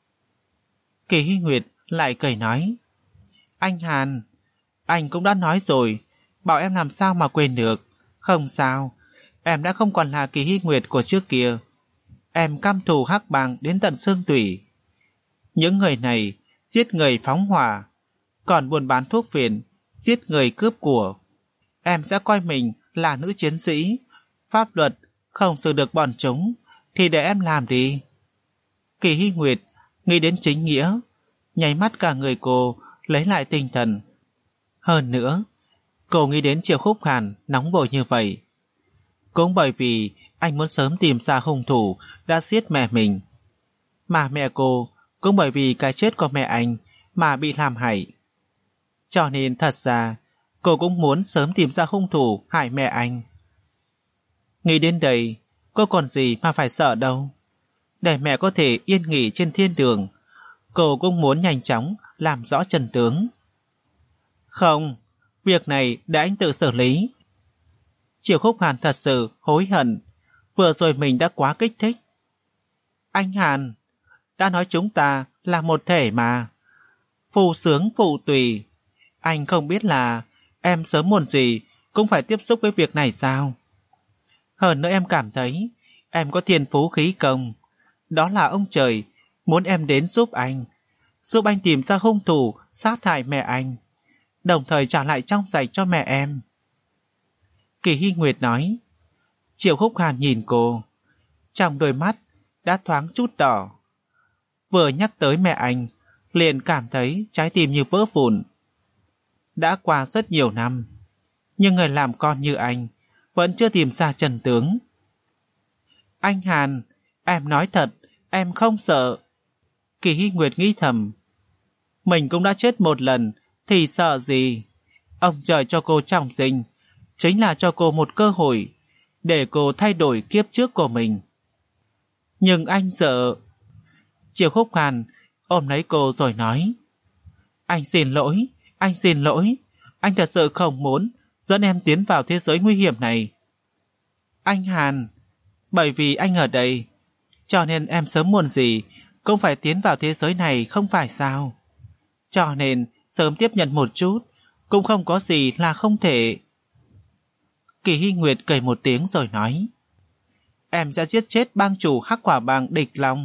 Kỳ Hy Nguyệt lại cười nói. Anh Hàn, anh cũng đã nói rồi, bảo em làm sao mà quên được. Không sao, em đã không còn là Kỳ Hy Nguyệt của trước kia. Em căm thù Hắc Bang đến tận xương tủy. Những người này giết người phóng hỏa, còn buôn bán thuốc phiện, giết người cướp của. Em sẽ coi mình là nữ chiến sĩ. Pháp luật không xử được bọn chúng thì để em làm đi. Kỳ Hy Nguyệt nghĩ đến chính nghĩa, nháy mắt cả người cô lấy lại tinh thần. Hơn nữa, cô nghĩ đến Triệu Khúc Hàn nóng vội như vậy, cũng bởi vì anh muốn sớm tìm ra hung thủ đã giết mẹ mình. Mà mẹ cô cũng bởi vì cái chết của mẹ anh mà bị làm hại. Cho nên thật ra cô cũng muốn sớm tìm ra hung thủ hại mẹ anh. Nghĩ đến đây, cô còn gì mà phải sợ đâu. Để mẹ có thể yên nghỉ trên thiên đường, cô cũng muốn nhanh chóng làm rõ chân tướng. Không, việc này để anh tự xử lý. Triệu Khúc Hàn thật sự hối hận, vừa rồi mình đã quá kích thích. Anh Hàn, đã nói chúng ta là một thể mà. Phụ sướng phụ tùy. Anh không biết là em sớm muộn gì cũng phải tiếp xúc với việc này sao? Hơn nữa em cảm thấy em có thiên phú khí công. Đó là ông trời muốn em đến giúp anh, giúp anh tìm ra hung thủ sát hại mẹ anh, đồng thời trả lại trong sạch cho mẹ em. Kỳ Hy Nguyệt nói. Triệu Khúc Hàn nhìn cô, trong đôi mắt đã thoáng chút đỏ. Vừa nhắc tới mẹ anh, liền cảm thấy trái tim như vỡ vụn. Đã qua rất nhiều năm, nhưng người làm con như anh vẫn chưa tìm ra chân tướng. Anh Hàn, em nói thật, em không sợ. Kỳ Hy Nguyệt nghĩ thầm. Mình cũng đã chết một lần, thì sợ gì? Ông trời cho cô trọng sinh, chính là cho cô một cơ hội, để cô thay đổi kiếp trước của mình. Nhưng anh sợ. Triệu Khúc Hàn ôm lấy cô rồi nói. Anh xin lỗi, anh xin lỗi. Anh thật sự không muốn dẫn em tiến vào thế giới nguy hiểm này. Anh Hàn, bởi vì anh ở đây, cho nên em sớm muộn gì cũng phải tiến vào thế giới này, không phải sao? Cho nên sớm tiếp nhận một chút cũng không có gì là không thể. Kỳ Hy Nguyệt cười một tiếng rồi nói. em sẽ giết chết bang chủ Hắc Quả Bang Địch Long.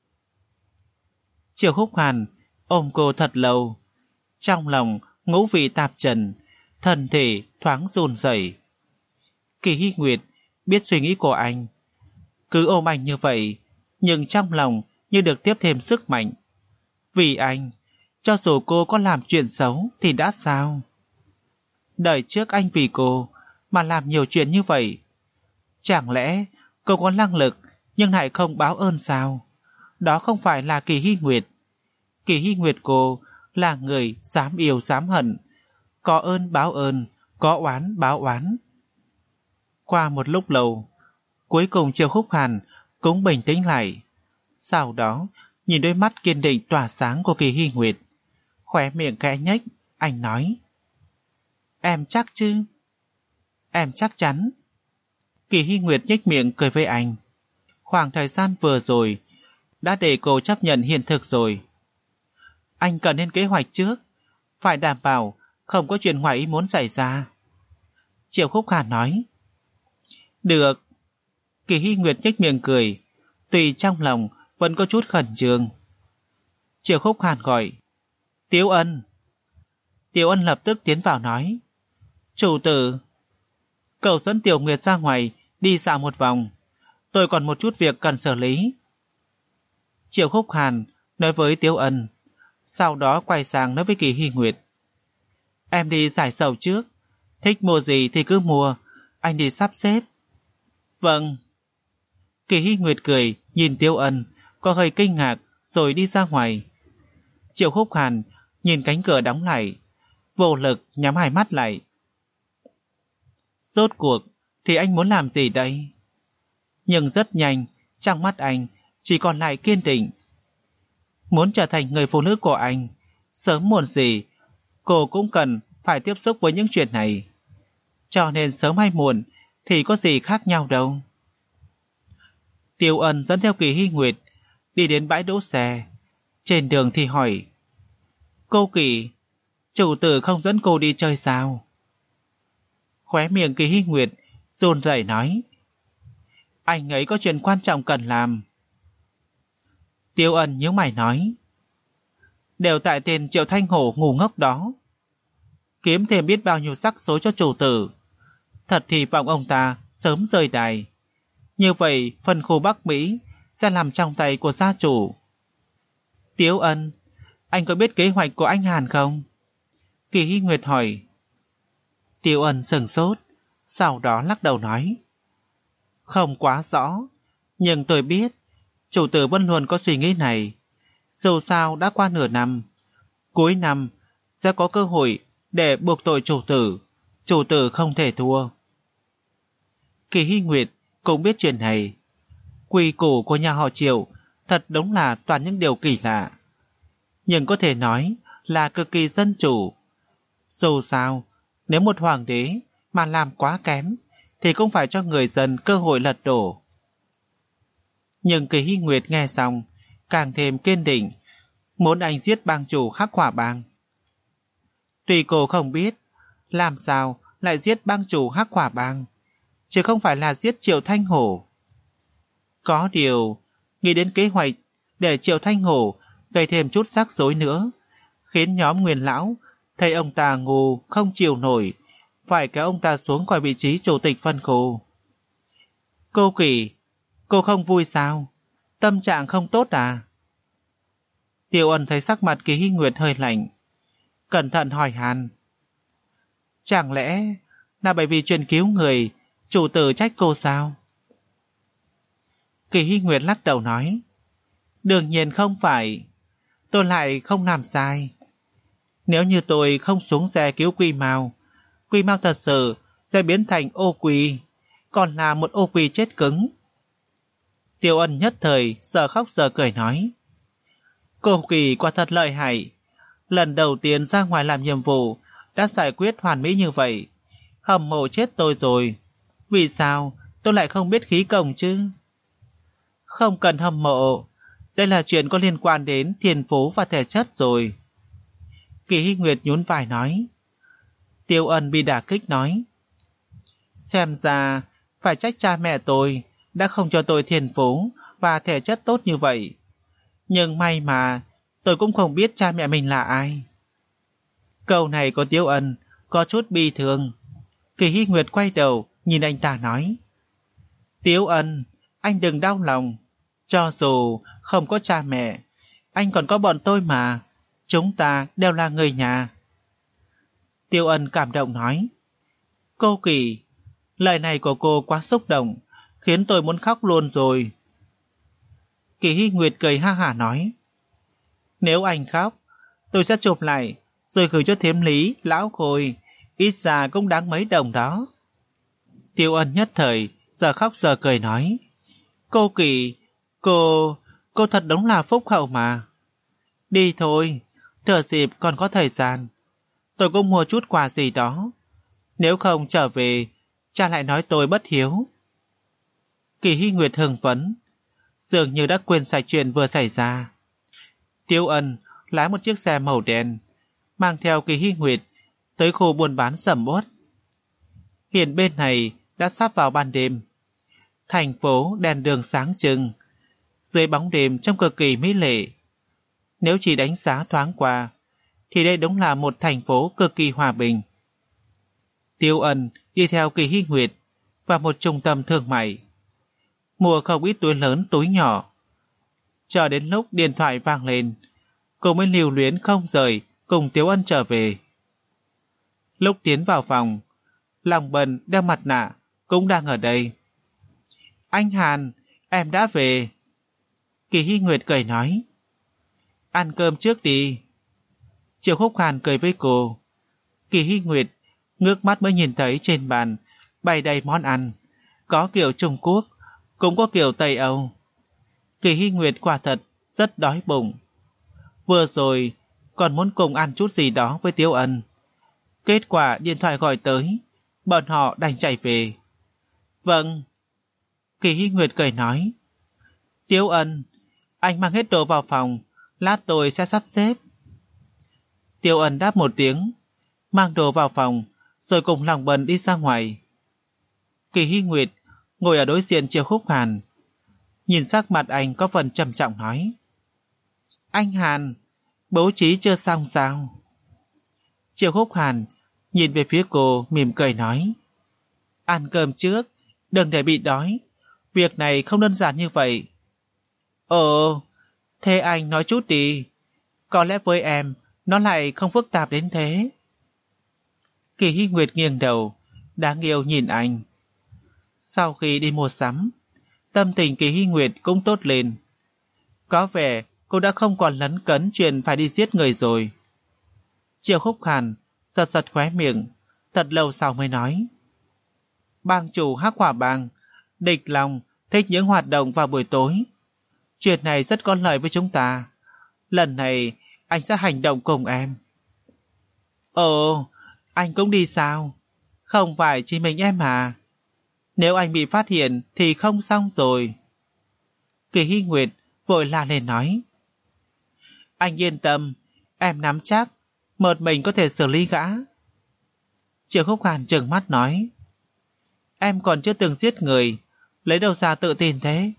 Triệu Húc Hàn ôm cô thật lâu, trong lòng ngũ vị tạp trần, thân thể thoáng run rẩy. Kỳ Hy Nguyệt biết suy nghĩ của anh, cứ ôm anh như vậy, nhưng trong lòng như được tiếp thêm sức mạnh. Vì anh, cho dù cô có làm chuyện xấu thì đã sao? Đời trước anh vì cô mà làm nhiều chuyện như vậy. Chẳng lẽ cô có năng lực nhưng lại không báo ơn sao? Đó không phải là Kỳ Hy Nguyệt. Kỳ Hy Nguyệt cô là người dám yêu dám hận, có ơn báo ơn, có oán báo oán. Qua một lúc lâu, cuối cùng Triệu Húc Hàn cũng bình tĩnh lại. Sau đó, nhìn đôi mắt kiên định tỏa sáng của Kỳ Hy Nguyệt, khóe miệng khẽ nhếch, anh nói: Em chắc chứ? Em chắc chắn. Kỳ Hy Nguyệt nhếch miệng cười với anh. Khoảng thời gian vừa rồi đã để cô chấp nhận hiện thực rồi. Anh cần lên kế hoạch trước, phải đảm bảo không có chuyện ngoài ý muốn xảy ra. Triệu Húc Hàn nói. Được. Kỳ Hy Nguyệt nhếch miệng cười, tuy trong lòng vẫn có chút khẩn trương. Triệu Húc Hàn gọi: Tiếu Ân. Tiếu Ân lập tức tiến vào nói: Chủ tử, cậu dẫn Tiểu Nguyệt ra ngoài đi dạo một vòng, tôi còn một chút việc cần xử lý. Triệu Húc Hàn nói với Tiếu Ân, sau đó quay sang nói với Kỳ Hy Nguyệt: Em đi giải sầu trước, thích mua gì thì cứ mua, anh đi sắp xếp. Vâng. Kỳ Hy Nguyệt cười nhìn Tiếu Ân, có hơi kinh ngạc rồi đi ra ngoài. Triệu Húc Hàn nhìn cánh cửa đóng lại, vô lực nhắm hai mắt lại. Rốt cuộc thì anh muốn làm gì đây? Nhưng rất nhanh, trong mắt anh chỉ còn lại kiên định. Muốn trở thành người phụ nữ của anh, sớm muộn gì cô cũng cần phải tiếp xúc với những chuyện này. Cho nên sớm hay muộn thì có gì khác nhau đâu. Tiêu Ân dẫn theo Kỳ Hy Nguyệt đi đến bãi đỗ xe. Trên đường thì hỏi: Cô Kỳ, chủ tử không dẫn cô đi chơi sao? Khóe miệng Kỳ Hy Nguyệt run rẩy nói: Anh ấy có chuyện quan trọng cần làm. Tiêu Ân nhíu mày nói: Đều tại tên Triệu Thanh Hổ ngu ngốc đó, kiếm thêm biết bao nhiêu rắc rối cho chủ tử. Thật thì vọng ông ta sớm rời đài, như vậy phần khu Bắc Mỹ sẽ nằm trong tay của gia chủ. Tiếu Ân, anh có biết kế hoạch của anh Hàn không? Kỳ Hy Nguyệt hỏi. Tiếu Ân sừng sốt, sau đó lắc đầu nói: Không quá rõ, nhưng tôi biết chủ tử vẫn luôn có suy nghĩ này. Dù sao đã qua nửa năm, cuối năm sẽ có cơ hội để buộc tội chủ tử. Chủ tử không thể thua. Kỳ Hy Nguyệt cũng biết chuyện này. Quy củ của nhà họ Triệu thật đúng là toàn những điều kỳ lạ, nhưng có thể nói là cực kỳ dân chủ. Dù sao, nếu một hoàng đế mà làm quá kém thì cũng phải cho người dân cơ hội lật đổ. Nhưng Kỳ Hy Nguyệt nghe xong càng thêm kiên định, muốn anh giết bang chủ Hắc Hỏa Bang. Tuy cô không biết làm sao lại giết bang chủ Hắc Hỏa Bang, chứ không phải là giết Triệu Thanh Hổ. Có điều, nghĩ đến kế hoạch để Triệu Thanh Hổ gây thêm chút rắc rối nữa, khiến nhóm Nguyên Lão thấy ông ta ngu không chịu nổi, phải kéo ông ta xuống khỏi vị trí chủ tịch phân khu. Cô Kỳ, cô không vui sao? Tâm trạng không tốt à? Tiêu Ân thấy sắc mặt Kỳ Hy Nguyệt hơi lạnh, cẩn thận hỏi han: Chẳng lẽ là bởi vì chuyện cứu người, chủ tử trách cô sao? Kỳ Hy Nguyệt lắc đầu nói: Đương nhiên không phải, tôi lại không làm sai. Nếu như tôi không xuống xe cứu Quy Mao, Quy Mao thật sự sẽ biến thành ô quỳ, còn là một ô quỳ chết cứng. Tiêu Ân nhất thời giờ khóc giờ cười nói: Cô Kỳ quả thật lợi hại, lần đầu tiên ra ngoài làm nhiệm vụ đã giải quyết hoàn mỹ như vậy, hâm mộ chết tôi rồi. Vì sao tôi lại không biết khí công chứ? Không cần hâm mộ, đây là chuyện có liên quan đến thiên phú và thể chất rồi. Kỳ Hy Nguyệt nhún vai nói. Tiêu Ân bị đả kích nói: Xem ra phải trách cha mẹ tôi đã không cho tôi thiên phú và thể chất tốt như vậy. Nhưng may mà tôi cũng không biết cha mẹ mình là ai. Câu này của Tiếu Ân có chút bi thương. Kỳ Hy Nguyệt quay đầu nhìn anh ta nói: Tiếu Ân, anh đừng đau lòng. Cho dù không có cha mẹ, anh còn có bọn tôi mà. Chúng ta đều là người nhà. Tiếu Ân cảm động nói: Cô Kỳ, lời này của cô quá xúc động, khiến tôi muốn khóc luôn rồi. Kỳ Hy Nguyệt cười ha hả nói: Nếu anh khóc, tôi sẽ chụp lại rồi gửi cho Thiếm Lý, lão Khôi, ít ra cũng đáng mấy đồng đó. Tiếu Ân nhất thời giờ khóc giờ cười nói: Cô Kỳ, cô, cô thật đúng là phúc hậu mà. Đi thôi, thừa dịp còn có thời gian, tôi cũng mua chút quà gì đó. Nếu không trở về, cha lại nói tôi bất hiếu. Kỳ Hy Nguyệt hưng phấn, dường như đã quên sạch chuyện vừa xảy ra. Tiếu Ân lái một chiếc xe màu đen, mang theo Kỳ Hy Nguyệt tới khu buôn bán sầm uất. Hiện bên này đã sắp vào ban đêm. Thành phố đèn đường sáng trưng, dưới bóng đêm trông cực kỳ mỹ lệ. Nếu chỉ đánh giá thoáng qua, thì đây đúng là một thành phố cực kỳ hòa bình. Tiếu Ân đi theo Kỳ Hy Nguyệt vào một trung tâm thương mại, mua không ít túi lớn túi nhỏ. Chờ đến lúc điện thoại vang lên, cô mới lưu luyến không rời cùng Tiếu Ân trở về. Lúc tiến vào phòng, Lòng Bần đeo mặt nạ cũng đang ở đây. Anh Hàn, em đã về. Kỳ Hy Nguyệt cười nói: Ăn cơm trước đi. Triệu Khúc Hàn cười với cô. Kỳ Hy Nguyệt ngước mắt mới nhìn thấy trên bàn bày đầy món ăn, có kiểu Trung Quốc, cũng có kiểu Tây Âu. Kỳ Hy Nguyệt quả thật rất đói bụng. Vừa rồi còn muốn cùng ăn chút gì đó với Tiếu Ân. Kết quả điện thoại gọi tới, bọn họ đành chạy về. Vâng. Kỳ Hy Nguyệt cười nói: Tiếu Ân, anh mang hết đồ vào phòng, lát tôi sẽ sắp xếp. Tiếu Ân đáp một tiếng, mang đồ vào phòng, rồi cùng Lòng Bần đi ra ngoài. Kỳ Hy Nguyệt ngồi ở đối diện Triệu Khúc Hàn, nhìn sắc mặt anh có phần trầm trọng nói: Anh Hàn, bố trí chưa xong sao? Triệu Khúc Hàn nhìn về phía cô mỉm cười nói: Ăn cơm trước, đừng để bị đói. Việc này không đơn giản như vậy. Ồ, thế anh nói chút đi. Có lẽ với em nó lại không phức tạp đến thế. Kỳ Hy Nguyệt nghiêng đầu, đáng yêu nhìn anh. Sau khi đi mua sắm, tâm tình Kỳ Hy Nguyệt cũng tốt lên. Có vẻ cô đã không còn lấn cấn chuyện phải đi giết người rồi. Triệu Khúc Hàn giật giật khóe miệng, thật lâu sau mới nói: Bang chủ Hắc Hỏa Bang, Địch Long thích những hoạt động vào buổi tối. Chuyện này rất có lợi với chúng ta. Lần này anh sẽ hành động cùng em. Ồ, anh cũng đi sao? Không phải chỉ mình em à? Nếu anh bị phát hiện thì không xong rồi. Kỳ Hy Nguyệt vội la lên nói: Anh yên tâm, em nắm chắc, một mình có thể xử lý gã. Triệu Khúc Hàn trừng mắt nói: Em còn chưa từng giết người, lấy đâu ra tự tin thế?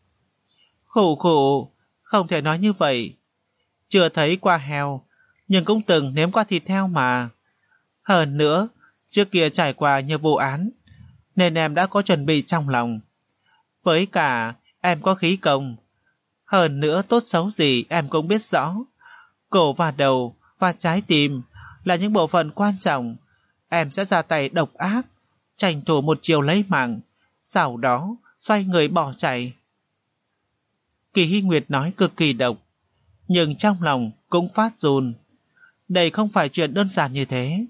Khổ khổ, không thể nói như vậy. Chưa thấy qua heo, nhưng cũng từng nếm qua thịt heo mà. Hơn nữa, trước kia trải qua nhiều vụ án, nên em đã có chuẩn bị trong lòng. Với cả, em có khí công. Hơn nữa, tốt xấu gì em cũng biết rõ. Cổ và đầu và trái tim là những bộ phận quan trọng. Em sẽ ra tay độc ác, tranh thủ một chiều lấy mạng, sau đó xoay người bỏ chạy. Kỳ Hy Nguyệt nói cực kỳ độc, nhưng trong lòng cũng phát run. Đây không phải chuyện đơn giản như thế.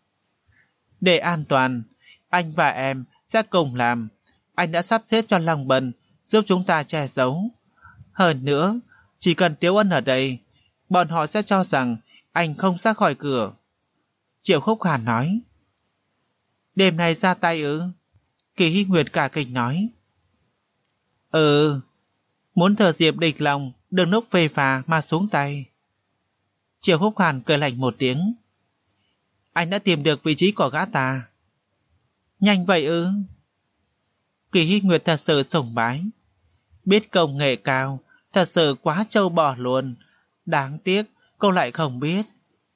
Để an toàn, anh và em sẽ cùng làm. Anh đã sắp xếp cho Lòng Bần giúp chúng ta che giấu. Hơn nữa, chỉ cần Tiếu Ân ở đây, bọn họ sẽ cho rằng anh không ra khỏi cửa. Triệu Khúc Hàn nói: Đêm nay ra tay ư? Kỳ Hy Nguyệt cả kinh nói: Ừ, muốn thừa dịp Địch Long đừng lúc phê phà mà xuống tay. Triệu Khúc Hàn cười lạnh một tiếng: Anh đã tìm được vị trí của gã ta. Nhanh vậy ư? Kỳ Hy Nguyệt thật sự sùng bái. Biết công nghệ cao, thật sự quá trâu bò luôn. Đáng tiếc, cô lại không biết.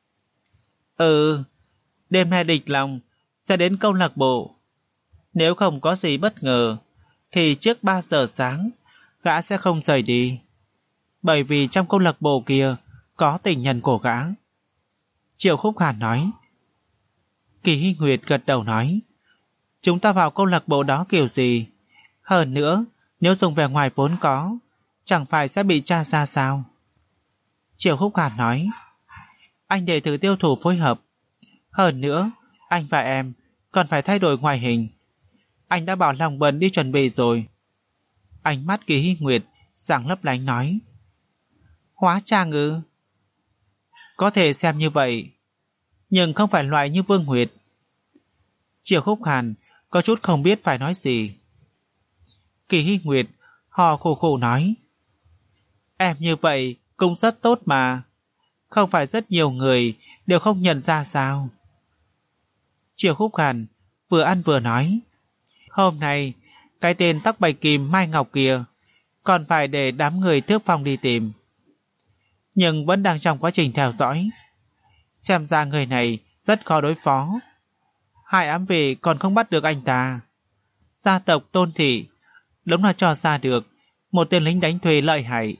Ừ, đêm nay Địch Long sẽ đến câu lạc bộ. Nếu không có gì bất ngờ, thì trước ba giờ sáng, gã sẽ không rời đi. Bởi vì trong câu lạc bộ kia có tình nhân của gã. Triệu Khúc Hàn nói. Kỳ Hy Nguyệt gật đầu nói. Chúng ta vào câu lạc bộ đó kiểu gì? Hơn nữa, nếu dùng vẻ ngoài vốn có, chẳng phải sẽ bị tra ra sao? Triệu Khúc Hàn nói. Anh để thử tiêu thủ phối hợp. Hơn nữa, anh và em còn phải thay đổi ngoại hình. Anh đã bảo Lòng Bần đi chuẩn bị rồi. Ánh mắt Kỳ Hy Nguyệt sáng lấp lánh nói. Hóa trang ư? Có thể xem như vậy, nhưng không phải loại như Vương Nguyệt. Triệu Khúc Hàn có chút không biết phải nói gì. Kỳ Hy Nguyệt hò khổ khổ nói. Em như vậy cũng rất tốt mà. Không phải rất nhiều người đều không nhận ra sao? Triệu Khúc Hàn vừa ăn vừa nói. Hôm nay, cái tên tóc bạch kim Mai Ngọc kia còn phải để đám người Tước Phong đi tìm. Nhưng vẫn đang trong quá trình theo dõi. Xem ra người này rất khó đối phó. Hai ám vệ còn không bắt được anh ta. Gia tộc Tôn Thị đúng là cho ra được một tên lính đánh thuê lợi hại.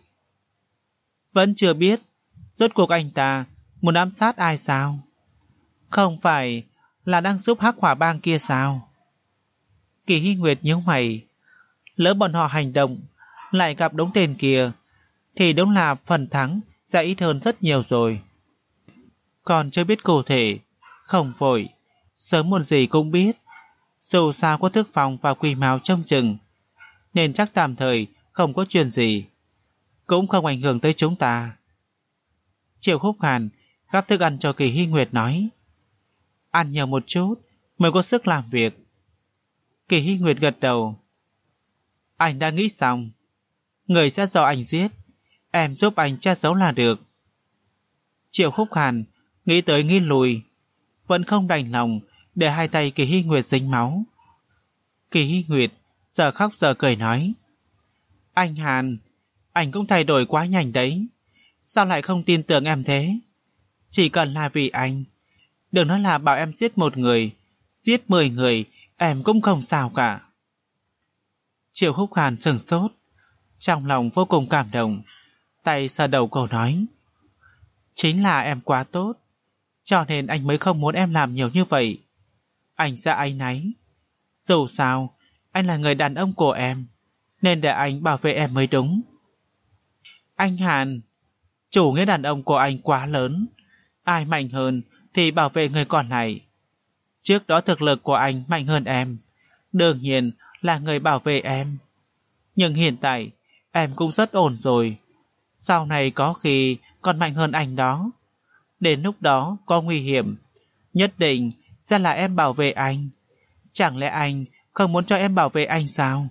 Vẫn chưa biết rốt cuộc anh ta muốn ám sát ai sao? Không phải là đang giúp Hắc Hỏa Bang kia sao? Kỳ Hy Nguyệt nhíu mày. Lỡ bọn họ hành động lại gặp đống tên kia thì đúng là phần thắng sẽ ít hơn rất nhiều rồi. Còn chưa biết cụ thể, không vội, sớm muộn gì cũng biết. Dù sao có Tước Phong và Quỷ Mao trông chừng, nên chắc tạm thời không có chuyện gì, cũng không ảnh hưởng tới chúng ta. Triệu Khúc Hàn gắp thức ăn cho Kỳ Hy Nguyệt nói. Ăn nhiều một chút mới có sức làm việc. Kỳ Hy Nguyệt gật đầu. Anh đã nghĩ xong, người sẽ do anh giết, em giúp anh che giấu là được. Triệu Khúc Hàn nghĩ tới nghĩ lùi, vẫn không đành lòng để hai tay Kỳ Hy Nguyệt dính máu. Kỳ Hy Nguyệt giờ khóc giờ cười nói. Anh Hàn, anh cũng thay đổi quá nhanh đấy. Sao lại không tin tưởng em thế? Chỉ cần là vì anh, đừng nói là bảo em giết một người, giết mười người, em cũng không sao cả. Triệu Khúc Hàn sửng sốt, trong lòng vô cùng cảm động, tay sờ đầu cô nói. Chính là em quá tốt, cho nên anh mới không muốn em làm nhiều như vậy. Anh sẽ áy náy. Dù sao, anh là người đàn ông của em, nên để anh bảo vệ em mới đúng. Anh Hàn, chủ nghĩa đàn ông của anh quá lớn. Ai mạnh hơn thì bảo vệ người còn lại. Trước đó thực lực của anh mạnh hơn em, đương nhiên là người bảo vệ em. Nhưng hiện tại em cũng rất ổn rồi. Sau này có khi còn mạnh hơn anh đó. Đến lúc đó có nguy hiểm, nhất định sẽ là em bảo vệ anh. Chẳng lẽ anh không muốn cho em bảo vệ anh sao?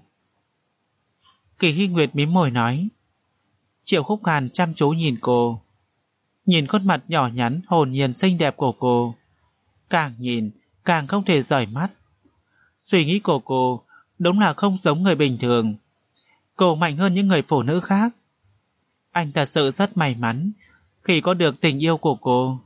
Kỳ Hy Nguyệt mím môi nói. Triệu Khúc Hàn chăm chú nhìn cô, nhìn khuôn mặt nhỏ nhắn hồn nhiên xinh đẹp của cô, càng nhìn càng không thể rời mắt. Suy nghĩ của cô đúng là không giống người bình thường. Cô mạnh hơn những người phụ nữ khác. Anh thật sự rất may mắn khi có được tình yêu của cô.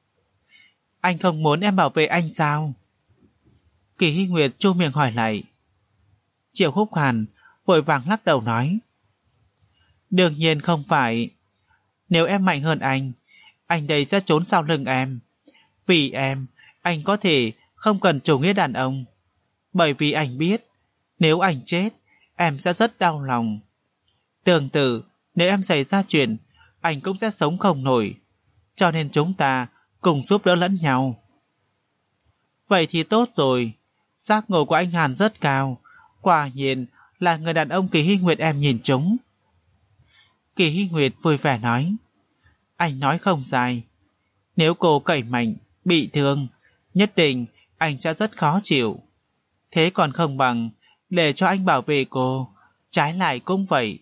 Anh không muốn em bảo vệ anh sao? Kỳ Hy Nguyệt chu miệng hỏi lại. Triệu Khúc Hàn vội vàng lắc đầu nói. Đương nhiên không phải. Nếu em mạnh hơn anh, anh đây sẽ trốn sau lưng em. Vì em, anh có thể không cần chủ nghĩa đàn ông. Bởi vì anh biết, nếu anh chết, em sẽ rất đau lòng. Tương tự, nếu em xảy ra chuyện, anh cũng sẽ sống không nổi. Cho nên chúng ta cùng giúp đỡ lẫn nhau. Vậy thì tốt rồi. Giác ngộ của anh Hàn rất cao. Quả nhiên là người đàn ông Kỳ Hy Nguyệt em nhìn chúng. Kỳ Hy Nguyệt vui vẻ nói. Anh nói không sai. Nếu cô cẩy mạnh, bị thương, nhất định anh sẽ rất khó chịu. Thế còn không bằng để cho anh bảo vệ cô. Trái lại cũng vậy.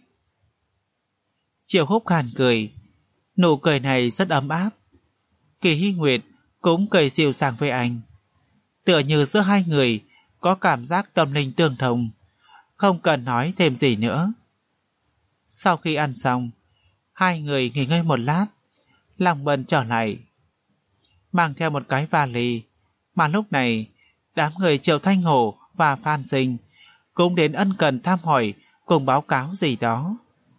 Triệu Khúc Hàn cười. Nụ cười này rất ấm áp. Kỳ Hy Nguyệt cũng cười dịu dàng với anh. Tựa như giữa hai người có cảm giác tâm linh tương thông. không cần nói thêm gì nữa. Sau khi ăn xong, hai người nghỉ ngơi một lát, Lăng Bân trở lại, mang theo một cái vali, mà lúc này đám người Triệu Thanh Hổ và Phan Sinh cũng đến ân cần thăm hỏi cùng báo cáo gì đó.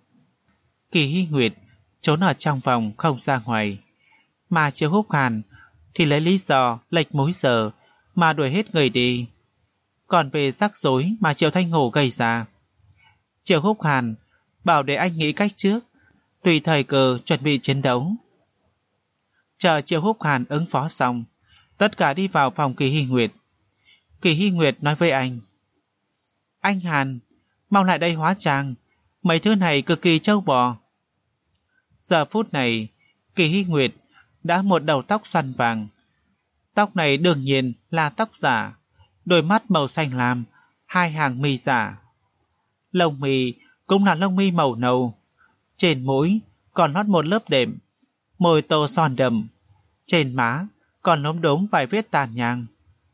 Kỳ Hy Nguyệt trốn ở trong phòng không ra ngoài, mà Triệu Húc Hàn thì lấy lý do lệch múi giờ mà đuổi hết người đi. Còn về rắc rối mà Triệu Thanh Hổ gây ra, Triệu Húc Hàn bảo để anh nghĩ cách trước, tùy thời cơ chuẩn bị chiến đấu. Chờ Triệu Húc Hàn ứng phó xong, tất cả đi vào phòng Kỳ Hy Nguyệt. Kỳ Hy Nguyệt nói với anh: Anh Hàn, mau lại đây hóa trang, mấy thứ này cực kỳ trâu bò. Giờ phút này, Kỳ Hy Nguyệt đã một đầu tóc xoăn vàng. Tóc này đương nhiên là tóc giả, đôi mắt màu xanh lam, hai hàng mi giả. Lông mi cũng là lông mi màu nâu, trên mũi còn lót một lớp đệm, môi tô son đậm, trên má còn lốm đốm vài vết tàn nhang.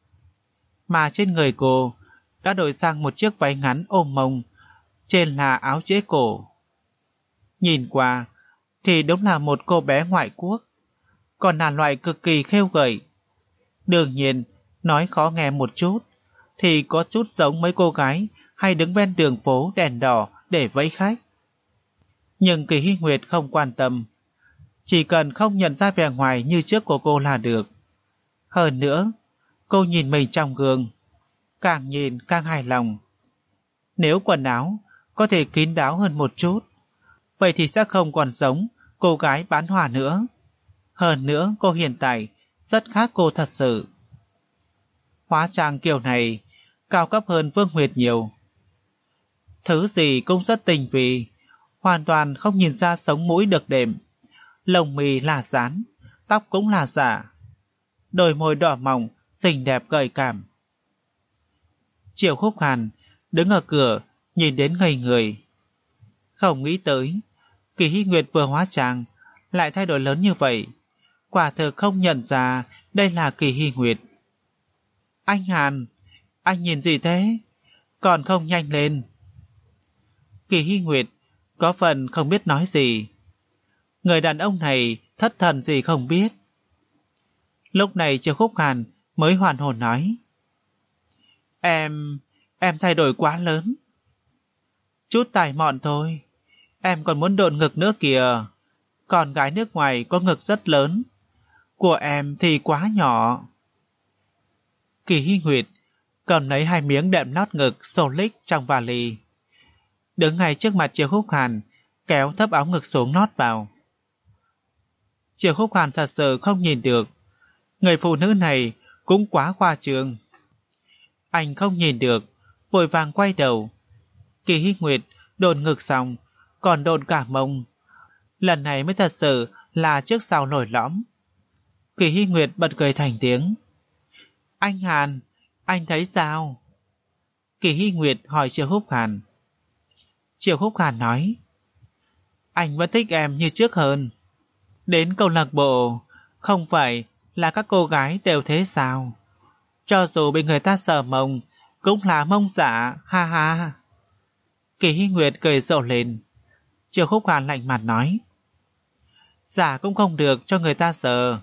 Mà trên người cô đã đổi sang một chiếc váy ngắn ôm mông, trên là áo trễ cổ. Nhìn qua thì đúng là một cô bé ngoại quốc, còn là loại cực kỳ khêu gợi. Đương nhiên, nói khó nghe một chút, thì có chút giống mấy cô gái hay đứng ven đường phố đèn đỏ để vẫy khách. Nhưng Kỳ Hy Nguyệt không quan tâm, chỉ cần không nhận ra vẻ ngoài như trước của cô là được. Hơn nữa, cô nhìn mình trong gương, càng nhìn càng hài lòng. Nếu quần áo có thể kín đáo hơn một chút, vậy thì sẽ không còn giống cô gái bán hoa nữa. Hơn nữa, cô hiện tại rất khác cô thật sự. Hóa trang kiểu này cao cấp hơn Vương Nguyệt nhiều. Thứ gì cũng rất tinh vi, hoàn toàn không nhìn ra sống mũi được đệm. Lông mi là dán, tóc cũng là giả, đôi môi đỏ mỏng, xinh đẹp gợi cảm. Triệu Húc Hàn đứng ở cửa nhìn đến ngây người. Không nghĩ tới Kỳ Hy Nguyệt vừa hóa trang lại thay đổi lớn như vậy, quả thực không nhận ra đây là Kỳ Hy Nguyệt. Anh Hàn, anh nhìn gì thế? Còn không nhanh lên. Kỳ Hy Nguyệt có phần không biết nói gì. Người đàn ông này thất thần gì không biết. Lúc này Triệu Húc Hàn mới hoàn hồn nói: Em, em thay đổi quá lớn. Chút tài mọn thôi, em còn muốn độn ngực nữa kìa. Còn gái nước ngoài có ngực rất lớn, của em thì quá nhỏ. Kỳ Hy Nguyệt cầm lấy hai miếng đệm lót ngực Solic trong vali, đứng ngay trước mặt Triệu Húc Hàn, kéo thấp áo ngực xuống lót vào. Triệu Húc Hàn thật sự không nhìn được, người phụ nữ này cũng quá khoa trương. Anh không nhìn được, vội vàng quay đầu. Kỳ Hy Nguyệt đồn ngực xong, còn đồn cả mông. Lần này mới thật sự là trước sau nổi lõm. Kỳ Hy Nguyệt bật cười thành tiếng. Anh Hàn, anh thấy sao? Kỳ Hy Nguyệt hỏi Triệu Húc Hàn. Triệu Húc Hàn nói: Anh vẫn thích em như trước hơn. Đến câu lạc bộ, không phải là các cô gái đều thế sao? Cho dù bị người ta sờ mông, cũng là mông giả, ha ha. Kỳ Hy Nguyệt cười rộ lên. Triệu Húc Hàn lạnh mặt nói: Giả cũng không được cho người ta sờ.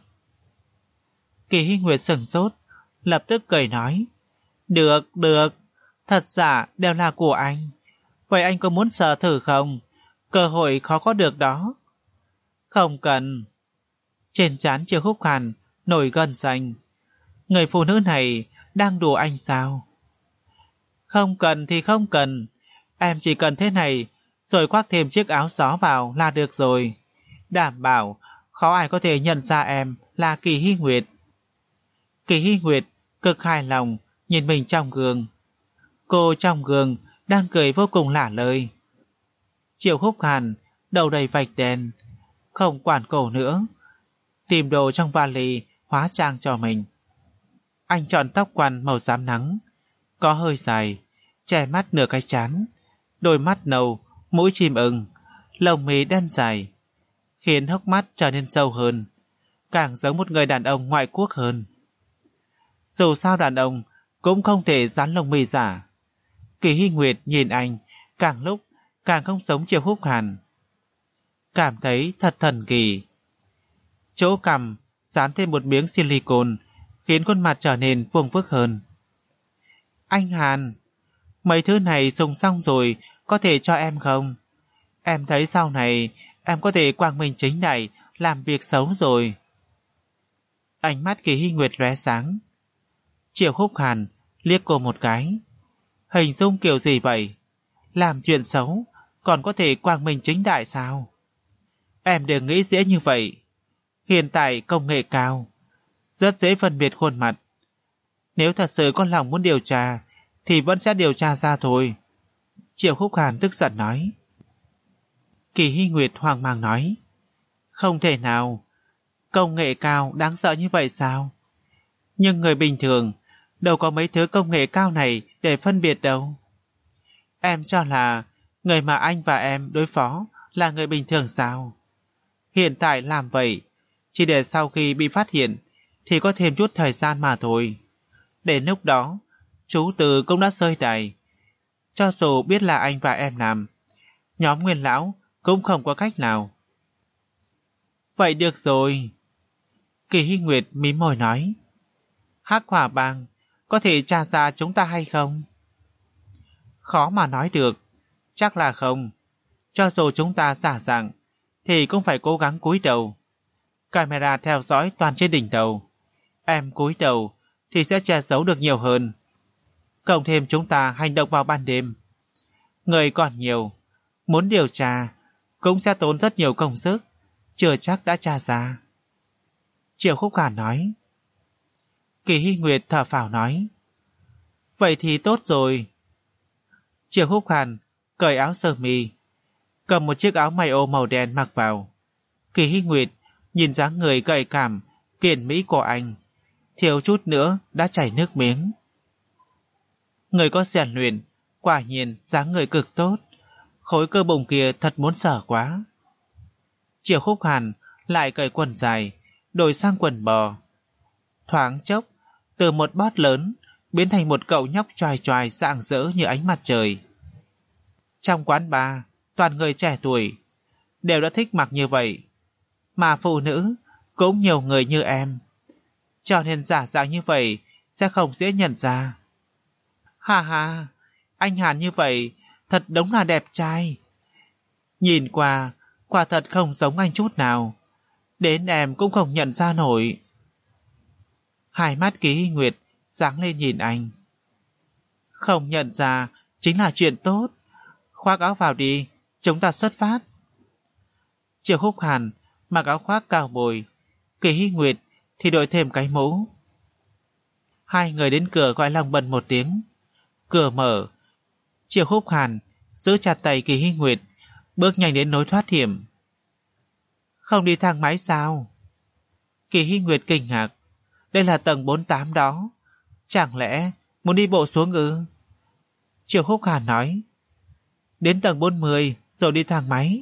Kỳ Hy Nguyệt sửng sốt, lập tức cười nói: Được, được, thật giả đều là của anh. Vậy anh có muốn sờ thử không? Cơ hội khó có được đó. Không cần. Trên trán Triệu Húc Hàn nổi gân xanh. Người phụ nữ này đang đùa anh sao? Không cần thì không cần. Em chỉ cần thế này, rồi khoác thêm chiếc áo gió vào là được rồi. Đảm bảo khó ai có thể nhận ra em là Kỳ Hy Nguyệt. Kỳ Hy Nguyệt cực hài lòng nhìn mình trong gương. Cô trong gương đang cười vô cùng lả lơi. Triệu Húc Hàn đầu đầy vạch đen, không quản cổ nữa, tìm đồ trong vali hóa trang cho mình. Anh chọn tóc quăn màu xám nắng, có hơi dài, che mắt nửa cái trán, đôi mắt nâu, mũi chim ưng, lông mi đen dài, khiến hốc mắt trở nên sâu hơn, càng giống một người đàn ông ngoại quốc hơn. Dù sao đàn ông cũng không thể dán lông mi giả. Kỳ Hy Nguyệt nhìn anh, càng lúc càng không giống Triệu Húc Hàn. Cảm thấy thật thần kỳ. Chỗ cằm dán thêm một miếng silicone, khiến khuôn mặt trở nên vuông vức hơn. Anh Hàn, mấy thứ này dùng xong rồi, có thể cho em không? Em thấy sau này em có thể quang minh chính đại làm việc xấu rồi. Ánh mắt Kỳ Hy Nguyệt lóe sáng. Triệu Húc Hàn liếc cô một cái. Hình dung kiểu gì vậy? Làm chuyện xấu còn có thể quang minh chính đại sao? Em đừng nghĩ dễ như vậy. Hiện tại công nghệ cao, rất dễ phân biệt khuôn mặt. Nếu thật sự có lòng muốn điều tra, thì vẫn sẽ điều tra ra thôi. Triệu Húc Hàn tức giận nói. Kỳ Hy Nguyệt hoang mang nói. Không thể nào, công nghệ cao đáng sợ như vậy sao? Nhưng người bình thường đâu có mấy thứ công nghệ cao này để phân biệt đâu. Em cho là người mà anh và em đối phó là người bình thường sao? Hiện tại làm vậy chỉ để sau khi bị phát hiện thì có thêm chút thời gian mà thôi. Đến lúc đó chú Từ cũng đã rơi đài. Cho dù biết là anh và em làm, nhóm Nguyên Lão cũng không có cách nào. Vậy được rồi. Kỳ Hy Nguyệt mím môi nói. Hắc Hỏa Bang có thể tra ra chúng ta hay không? Khó mà nói được. Chắc là không. Cho dù chúng ta giả dạng thì cũng phải cố gắng cúi đầu. Camera theo dõi toàn trên đỉnh đầu. Em cúi đầu thì sẽ che giấu được nhiều hơn. Cộng thêm chúng ta hành động vào ban đêm. Người còn nhiều, muốn điều tra cũng sẽ tốn rất nhiều công sức, chưa chắc đã tra ra. Triệu Khúc Hàn nói. Kỳ Hy Nguyệt thở phào nói. Vậy thì tốt rồi. Triệu Khúc Hàn cởi áo sơ mi, cầm một chiếc áo may ô màu đen mặc vào. Kỳ Hy Nguyệt nhìn dáng người gợi cảm, kiên mỹ của anh, thiếu chút nữa đã chảy nước miếng. Người có rèn luyện, quả nhiên dáng người cực tốt, khối cơ bụng kia thật muốn sở quá. Triệu Khúc Hàn lại cởi quần dài, đổi sang quần bò. Thoáng chốc, từ một bót lớn biến thành một cậu nhóc choài choài rạng rỡ như ánh mặt trời. Trong quán bar, toàn người trẻ tuổi đều đã thích mặc như vậy, mà phụ nữ cũng nhiều người như em, cho nên giả dạng như vậy sẽ không dễ nhận ra. Hà hà, anh Hàn như vậy thật đúng là đẹp trai. Nhìn qua, quả thật không giống anh chút nào, đến em cũng không nhận ra nổi. Hai mắt Kỳ Hy Nguyệt sáng lên nhìn anh. Không nhận ra chính là chuyện tốt. Khoác áo vào đi, chúng ta xuất phát. Triệu Khúc Hàn mặc áo khoác cao bồi, Kỳ Hy Nguyệt thì đội thêm cái mũ. Hai người đến cửa gọi lòng bần một tiếng. Cửa mở. Triệu Khúc Hàn giữ chặt tay Kỳ Hy Nguyệt, bước nhanh đến nối thoát hiểm. Không đi thang máy sao? Kỳ Hy Nguyệt kinh ngạc. Đây là tầng bốn mươi tám đó. Chẳng lẽ muốn đi bộ xuống ư? Triệu Khúc Hàn nói. Đến tầng bốn mươi rồi đi thang máy.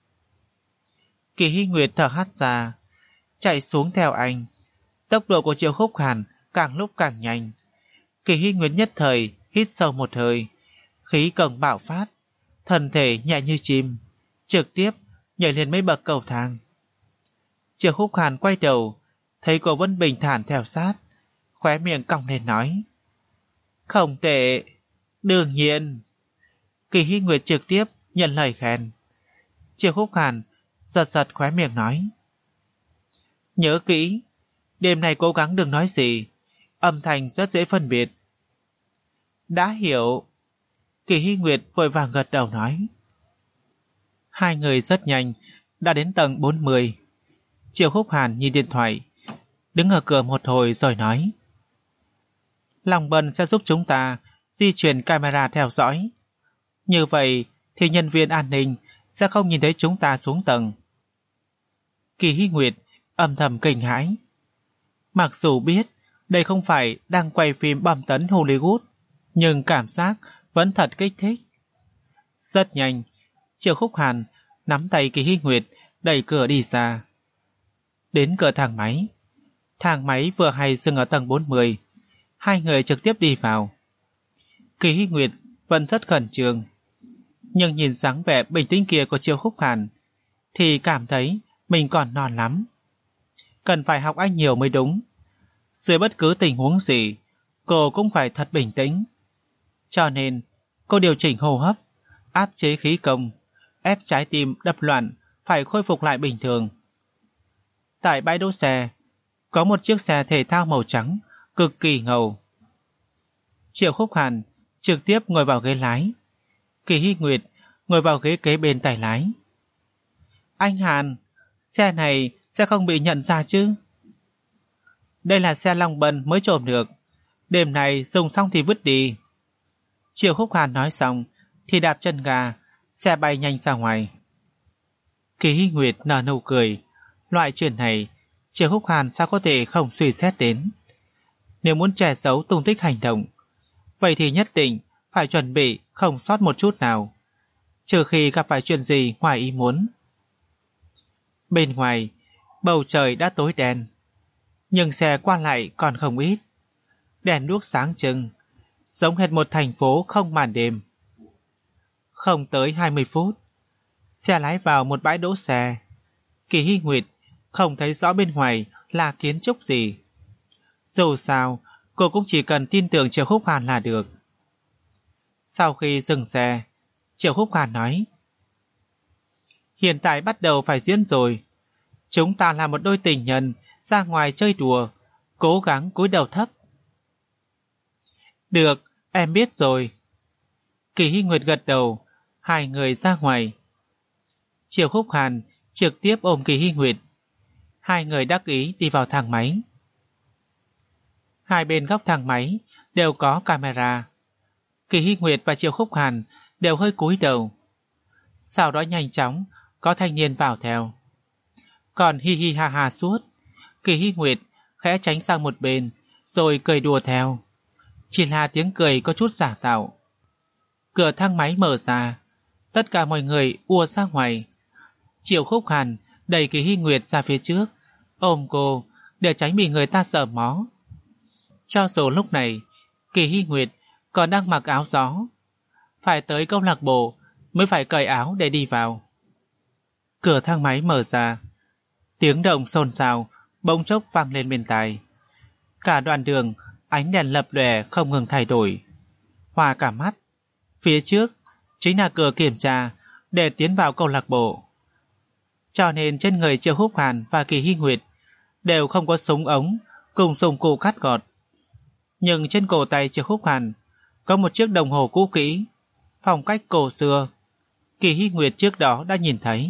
Kỳ Hy Nguyệt thở hắt ra, chạy xuống theo anh. Tốc độ của Triệu Khúc Hàn càng lúc càng nhanh. Kỳ Hy Nguyệt nhất thời hít sâu một hơi, khí cổng bạo phát, thân thể nhẹ như chim, trực tiếp nhảy lên mấy bậc cầu thang. Triệu Khúc Hàn quay đầu, thấy cô vẫn bình thản theo sát, khóe miệng cong lên nói. Không tệ, đương nhiên. Kỳ Hy Nguyệt trực tiếp nhận lời khen. Triệu Khúc Hàn giật giật khóe miệng nói. Nhớ kỹ, đêm nay cố gắng đừng nói gì, âm thanh rất dễ phân biệt. Đã hiểu. Kỳ Hy Nguyệt vội vàng gật đầu nói. Hai người rất nhanh đã đến tầng bốn mươi. Triệu Khúc Hàn nhìn điện thoại, đứng ở cửa một hồi rồi nói. Lòng Bần sẽ giúp chúng ta di chuyển camera theo dõi. Như vậy thì nhân viên an ninh sẽ không nhìn thấy chúng ta xuống tầng. Kỳ Hy Nguyệt âm thầm kinh hãi. Mặc dù biết đây không phải đang quay phim bom tấn Hollywood, nhưng cảm giác vẫn thật kích thích. Rất nhanh, Triệu Khúc Hàn nắm tay Kỳ Hy Nguyệt đẩy cửa đi ra. Đến cửa thang máy. Thang máy vừa hay dừng ở tầng bốn mươi. Hai người trực tiếp đi vào. Kỳ Hy Nguyệt vẫn rất khẩn trương. Nhưng nhìn dáng vẻ bình tĩnh kia của Triệu Khúc Hàn thì cảm thấy mình còn non lắm. Cần phải học anh nhiều mới đúng. Dưới bất cứ tình huống gì, cô cũng phải thật bình tĩnh. Cho nên, cô điều chỉnh hô hấp, áp chế khí công, ép trái tim đập loạn phải khôi phục lại bình thường. Tại bãi đỗ xe, có một chiếc xe thể thao màu trắng, cực kỳ ngầu. Triệu Khúc Hàn trực tiếp ngồi vào ghế lái. Kỳ Hy Nguyệt ngồi vào ghế kế bên tay lái. Anh Hàn, xe này sẽ không bị nhận ra chứ? Đây là xe Long Bân mới trộm được. Đêm này dùng xong thì vứt đi. Triệu Khúc Hàn nói xong thì đạp chân ga, xe bay nhanh ra ngoài. Kỳ Hy Nguyệt nở nụ cười. Loại chuyện này Triệu Khúc Hàn sao có thể không suy xét đến. Nếu muốn che giấu tung tích hành động, vậy thì nhất định phải chuẩn bị không sót một chút nào, trừ khi gặp phải chuyện gì ngoài ý muốn. Bên ngoài, bầu trời đã tối đen, nhưng xe qua lại còn không ít. Đèn đuốc sáng trưng, giống hệt một thành phố không màn đêm. Không tới hai mươi phút, xe lái vào một bãi đỗ xe. Kỳ Hy Nguyệt không thấy rõ bên ngoài là kiến trúc gì. Dù sao, cô cũng chỉ cần tin tưởng Triệu Khúc Hàn là được. Sau khi dừng xe, Triệu Khúc Hàn nói: Hiện tại bắt đầu phải diễn rồi. Chúng ta là một đôi tình nhân ra ngoài chơi đùa, cố gắng cúi đầu thấp. Được, em biết rồi. Kỳ Hy Nguyệt gật đầu, hai người ra ngoài. Triệu Khúc Hàn trực tiếp ôm Kỳ Hy Nguyệt. Hai người đắc ý đi vào thang máy. Hai bên góc thang máy đều có camera. Kỳ Hy Nguyệt và Triệu Khúc Hàn đều hơi cúi đầu. Sau đó nhanh chóng có thanh niên vào theo. Còn hi hi ha ha suốt, Kỳ Hy Nguyệt khẽ tránh sang một bên rồi cười đùa theo. Chỉ là tiếng cười có chút giả tạo. Cửa thang máy mở ra, tất cả mọi người ùa ra ngoài. Triệu Khúc Hàn đẩy Kỳ Hy Nguyệt ra phía trước, ôm cô để tránh bị người ta sờ mó. Cho dù lúc này Kỳ Hy Nguyệt còn đang mặc áo gió, phải tới câu lạc bộ mới phải cởi áo để đi vào. Cửa thang máy mở ra, tiếng động xôn xao bỗng chốc vang lên bên tai. Cả đoạn đường ánh đèn lập lòe không ngừng thay đổi, hòa cả mắt. Phía trước chính là cửa kiểm tra để tiến vào câu lạc bộ. Cho nên trên người Triệu Khúc Hàn và Kỳ Hy Nguyệt đều không có súng ống cùng dụng cụ cắt gọt. Nhưng trên cổ tay Triệu Khúc Hàn có một chiếc đồng hồ cũ kỹ, phong cách cổ xưa. Kỳ Hy Nguyệt trước đó đã nhìn thấy.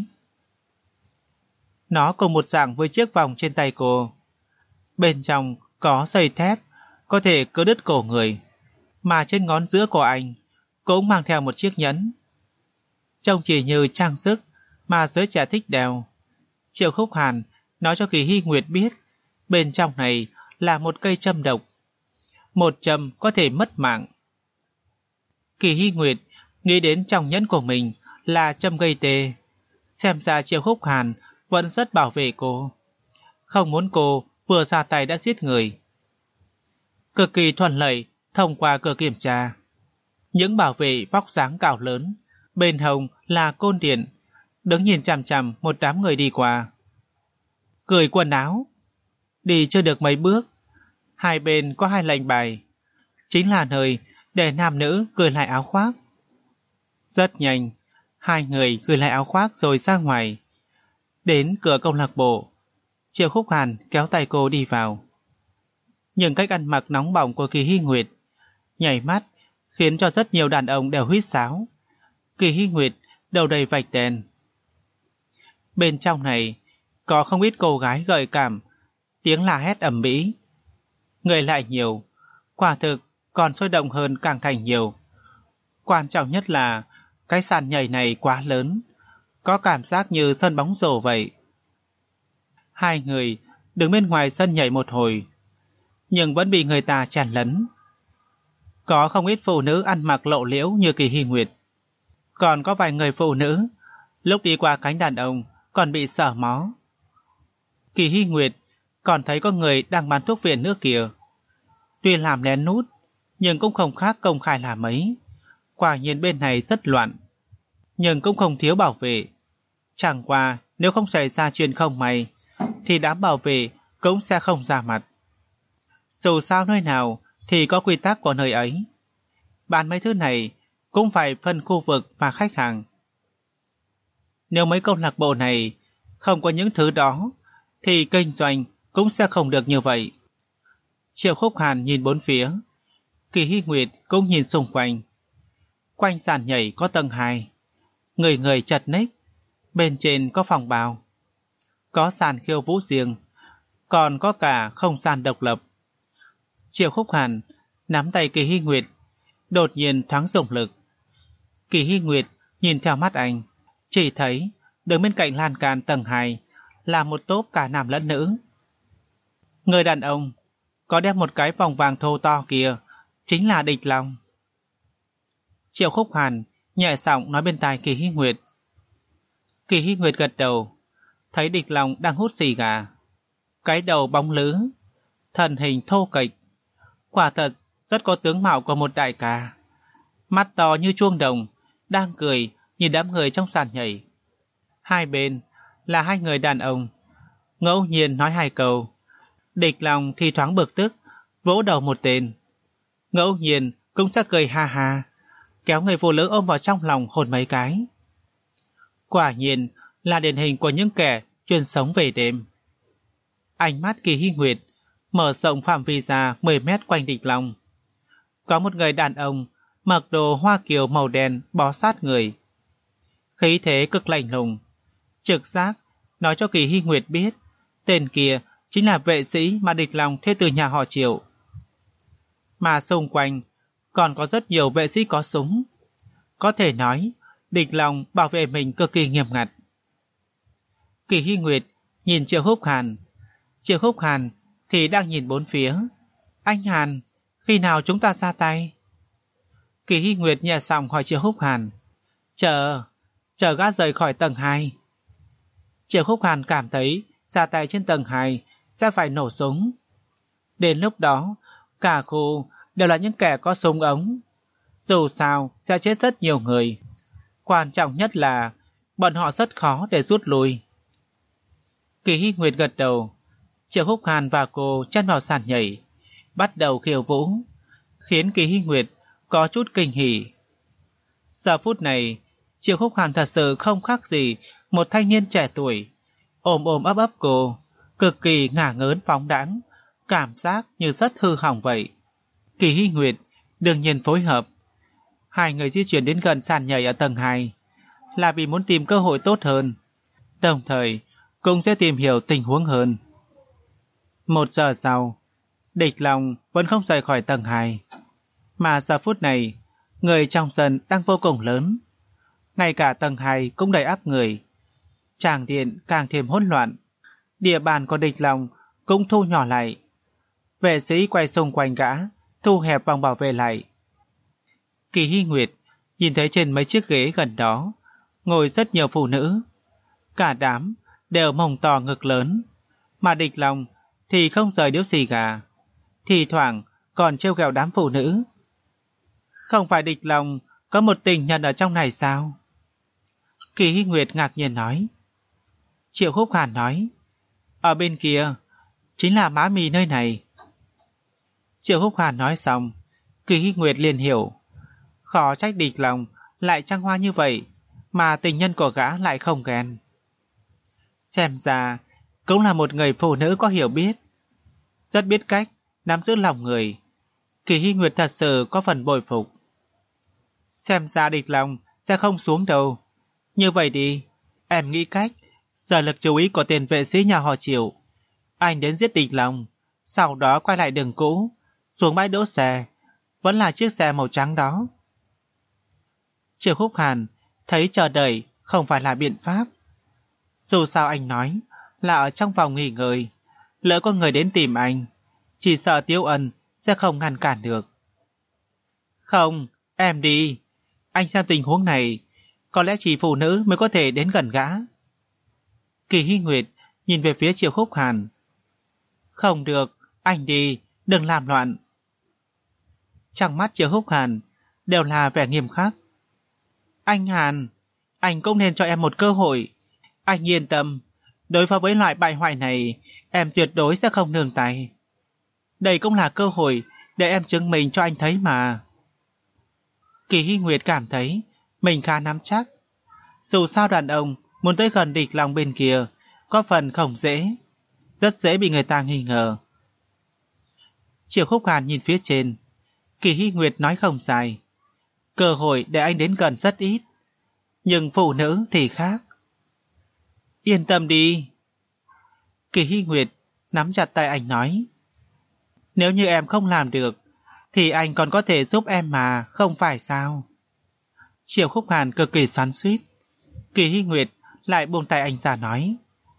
Nó cùng một dạng với chiếc vòng trên tay cô. Bên trong có dây thép có thể cứa đứt cổ người, mà trên ngón giữa của anh cũng mang theo một chiếc nhẫn. Trông chỉ như trang sức mà giới trẻ thích đeo. Triệu Khúc Hàn nói cho Kỳ Hy Nguyệt biết bên trong này là một cây châm độc. Một châm có thể mất mạng. Kỳ Hy Nguyệt nghĩ đến trong nhẫn của mình là châm gây tê. Xem ra Triệu Khúc Hàn vẫn rất bảo vệ cô, không muốn cô vừa ra tay đã giết người. Cực kỳ thuận lợi thông qua cửa kiểm tra. Những bảo vệ vóc dáng cao lớn, bên hông là côn điện, đứng nhìn chằm chằm một đám người đi qua. Cởi quần áo. Đi chưa được mấy bước, hai bên có hai lệnh bài, chính là nơi để nam nữ cởi lại áo khoác. Rất nhanh, hai người cởi lại áo khoác rồi ra ngoài. Đến cửa câu lạc bộ, Triệu Khúc Hàn kéo tay cô đi vào. Nhưng cách ăn mặc nóng bỏng của Kỳ Hy Nguyệt nhảy mắt khiến cho rất nhiều đàn ông đều huýt sáo. Kỳ Hy Nguyệt đầu đầy vạch đèn. Bên trong này có không ít cô gái gợi cảm, tiếng la hét ầm ĩ. Người lại nhiều, quả thực còn sôi động hơn càng thành nhiều. Quan trọng nhất là cái sàn nhảy này quá lớn, có cảm giác như sân bóng rổ vậy. Hai người đứng bên ngoài sân nhảy một hồi, nhưng vẫn bị người ta chèn lấn. Có không ít phụ nữ ăn mặc lộ liễu như Kỳ Hy Nguyệt. Còn có vài người phụ nữ lúc đi qua cánh đàn ông còn bị sờ mó. Kỳ Hy Nguyệt còn thấy có người đang bán thuốc viện nữa kìa. Tuy làm lén nút, nhưng cũng không khác công khai là mấy. Quả nhiên bên này rất loạn, nhưng cũng không thiếu bảo vệ. Chẳng qua nếu không xảy ra chuyện không may thì đám bảo vệ cũng sẽ không ra mặt. Dù sao nơi nào thì có quy tắc của nơi ấy. Bán mấy thứ này cũng phải phân khu vực và khách hàng. Nếu mấy câu lạc bộ này không có những thứ đó thì kinh doanh cũng sẽ không được như vậy. Triệu Khúc Hàn nhìn bốn phía, Kỳ Hy Nguyệt cũng nhìn xung quanh. Quanh sàn nhảy có tầng hai, người người chật ních, bên trên có phòng bào, có sàn khiêu vũ riêng, còn có cả không gian độc lập. Triệu Khúc Hàn nắm tay Kỳ Hy Nguyệt, đột nhiên thoáng dùng lực. Kỳ Hy Nguyệt nhìn theo mắt anh, chỉ thấy đứng bên cạnh lan can tầng hai là một tốp cả nam lẫn nữ. Người đàn ông có đeo một cái vòng vàng thô to kia chính là Địch Long. Triệu Khúc Hàn nhẹ giọng nói bên tai Kỳ Hy Nguyệt. Kỳ Hy Nguyệt gật đầu, thấy Địch Long đang hút xì gà, cái đầu bóng lứ, thân hình thô kệch, quả thật rất có tướng mạo của một đại ca. Mắt to như chuông đồng, đang cười nhìn đám người trong sàn nhảy. Hai bên là hai người đàn ông, ngẫu nhiên nói hai câu. Địch Long thì thoáng bực tức, vỗ đầu một tên, ngẫu nhiên cũng sẽ cười ha ha, kéo người phụ nữ ôm vào trong lòng hôn mấy cái. Quả nhiên là điển hình của những kẻ chuyên sống về đêm. Ánh mắt Kỳ Hy Nguyệt mở rộng phạm vi ra mười mét quanh Địch Long. Có một người đàn ông mặc đồ hoa kiều màu đen bó sát người, khí thế cực lạnh lùng, trực giác nói cho Kỳ Hy Nguyệt biết tên kia chính là vệ sĩ mà Địch Long thuê từ nhà họ Triệu. Mà xung quanh còn có rất nhiều vệ sĩ có súng. Có thể nói Địch Long bảo vệ mình cực kỳ nghiêm ngặt. Kỳ Hy Nguyệt nhìn Triệu Khúc Hàn, Triệu Khúc Hàn thì đang nhìn bốn phía. Anh Hàn, khi nào chúng ta ra tay? Kỳ Hy Nguyệt nhẹ giọng hỏi Triệu Khúc Hàn. Chờ, chờ gã rời khỏi tầng hai. Triệu Khúc Hàn cảm thấy ra tay trên tầng hai sẽ phải nổ súng. Đến lúc đó, cả khu đều là những kẻ có súng ống. Dù sao sẽ chết rất nhiều người. Quan trọng nhất là bọn họ rất khó để rút lui. Kỳ Hy Nguyệt gật đầu. Triệu Khúc Hàn và cô chen vào sàn nhảy, bắt đầu khiêu vũ, khiến Kỳ Hy Nguyệt có chút kinh hỉ. Giờ phút này, Triệu Khúc Hàn thật sự không khác gì một thanh niên trẻ tuổi, ôm ôm ấp ấp cô, cực kỳ ngả ngớn phóng đãng, cảm giác như rất hư hỏng vậy. Kỳ Hy Nguyệt đương nhiên phối hợp. Hai người di chuyển đến gần sàn nhảy ở tầng hai là vì muốn tìm cơ hội tốt hơn, đồng thời cũng sẽ tìm hiểu tình huống hơn. Một giờ sau, Địch Long vẫn không rời khỏi tầng hai, mà giờ phút này người trong sân đang vô cùng lớn, ngay cả tầng hai cũng đầy ắp người. Tràng điện càng thêm hỗn loạn, địa bàn của Địch Long cũng thu nhỏ lại. Vệ sĩ quay xung quanh gã, thu hẹp vòng bảo vệ lại. Kỳ Hy Nguyệt nhìn thấy trên mấy chiếc ghế gần đó ngồi rất nhiều phụ nữ, cả đám đều mông to ngực lớn, mà Địch Long thì không rời điếu xì gà, thì thoảng còn trêu ghẹo đám phụ nữ. Không phải Địch Long có một tình nhân ở trong này sao? Kỳ Hy Nguyệt ngạc nhiên nói. Triệu Khúc Hàn nói, ở bên kia chính là má mì nơi này. Triệu Khúc Hàn nói xong, Kỳ Hy Nguyệt liền hiểu, khó trách Địch Long lại trăng hoa như vậy mà tình nhân của gã lại không ghen. Xem ra cũng là một người phụ nữ có hiểu biết, rất biết cách nắm giữ lòng người. Kỳ Hy Nguyệt thật sự có phần bội phục. Xem ra Địch Long sẽ không xuống đâu. Như vậy đi, em nghĩ cách giờ lực chú ý của tiền vệ sĩ nhà họ Triệu. Anh đến giết Địch Long, sau đó quay lại đường cũ, xuống bãi đỗ xe, vẫn là chiếc xe màu trắng đó. Triệu Khúc Hàn thấy chờ đợi không phải là biện pháp. Dù sao anh nói là ở trong phòng nghỉ ngơi, lỡ có người đến tìm anh, chỉ sợ Tiêu Ân sẽ không ngăn cản được. Không, em đi. Anh xem tình huống này, có lẽ chỉ phụ nữ mới có thể đến gần gã. Kỳ Hy Nguyệt nhìn về phía Triệu Khúc Hàn. Không được, anh đi, đừng làm loạn. Trong mắt Triệu Khúc Hàn đều là vẻ nghiêm khắc. Anh Hàn, anh cũng nên cho em một cơ hội. Anh yên tâm, đối phó với loại bại hoại này, em tuyệt đối sẽ không nương tay. Đây cũng là cơ hội để em chứng minh cho anh thấy mà. Kỳ Hy Nguyệt cảm thấy mình khá nắm chắc. Dù sao đàn ông muốn tới gần địch lòng bên kia có phần không dễ, rất dễ bị người ta nghi ngờ. Triệu Khúc Hàn nhìn phía trên, Kỳ Hy Nguyệt nói không sai, cơ hội để anh đến gần rất ít, nhưng phụ nữ thì khác. Yên tâm đi. Kỳ Hy Nguyệt nắm chặt tay anh nói, nếu như em không làm được thì anh còn có thể giúp em mà, không phải sao? Triệu Khúc Hàn cực kỳ xoắn xuýt. Kỳ Hy Nguyệt lại buông tay anh ra nói,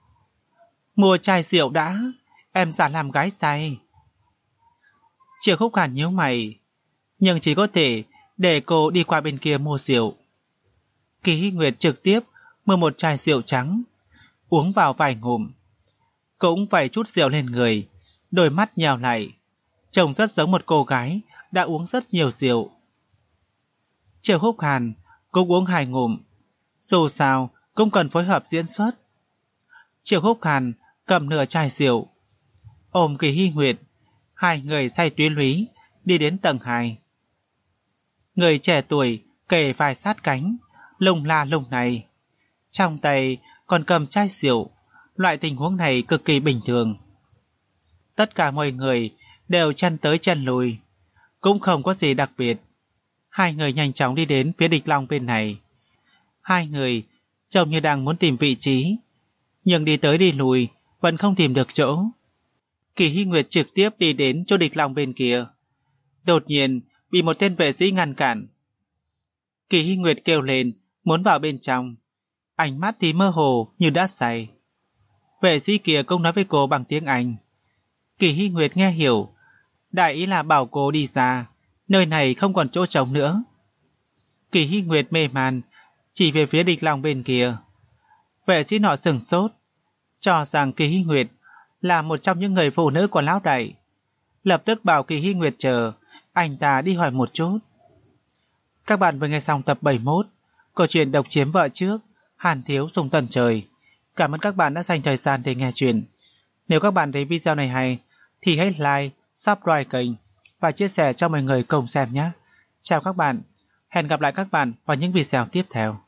mua chai rượu đã, em giả làm gái say. Triệu Khúc Hàn nhíu mày, nhưng chỉ có thể để cô đi qua bên kia mua rượu. Kỳ Hy Nguyệt trực tiếp mua một chai rượu trắng, uống vào vài ngụm, cũng vẩy chút rượu lên người, đôi mắt nhào lại, trông rất giống một cô gái đã uống rất nhiều rượu. Triệu Khúc Hàn cũng uống hai ngụm, dù sao cũng cần phối hợp diễn xuất. Triệu Khúc Hàn cầm nửa chai rượu, ôm Kỳ Hy Nguyệt, hai người say túy lúy đi đến tầng hai. Người trẻ tuổi kề vai sát cánh, lùng la lùng này, trong tay còn cầm chai rượu. Loại tình huống này cực kỳ bình thường. Tất cả mọi người đều chân tới chân lùi, cũng không có gì đặc biệt. Hai người nhanh chóng đi đến phía địch long bên này. Hai người trông như đang muốn tìm vị trí, nhưng đi tới đi lùi vẫn không tìm được chỗ. Kỳ Hy Nguyệt trực tiếp đi đến chỗ địch long bên kia, đột nhiên bị một tên vệ sĩ ngăn cản. Kỳ Hy Nguyệt kêu lên muốn vào bên trong, ánh mắt thì mơ hồ như đã say. Vệ sĩ kia cũng nói với cô bằng tiếng Anh. Kỳ Hy Nguyệt nghe hiểu, đại ý là bảo cô đi ra, nơi này không còn chỗ trống nữa. Kỳ Hy Nguyệt mê man chỉ về phía địch long bên kia. Vệ sĩ nọ sửng sốt, cho rằng Kỳ Hy Nguyệt là một trong những người phụ nữ của lão đại, lập tức bảo Kỳ Hy Nguyệt chờ anh ta đi hỏi một chút. Các bạn vừa nghe xong tập bảy mươi mốt câu chuyện độc chiếm vợ trước, Hàn Thiếu Dùng Tần Trời. Cảm ơn các bạn đã dành thời gian để nghe chuyện. Nếu các bạn thấy video này hay thì hãy like, subscribe kênh và chia sẻ cho mọi người cùng xem nhé. Chào các bạn, hẹn gặp lại các bạn vào những video tiếp theo.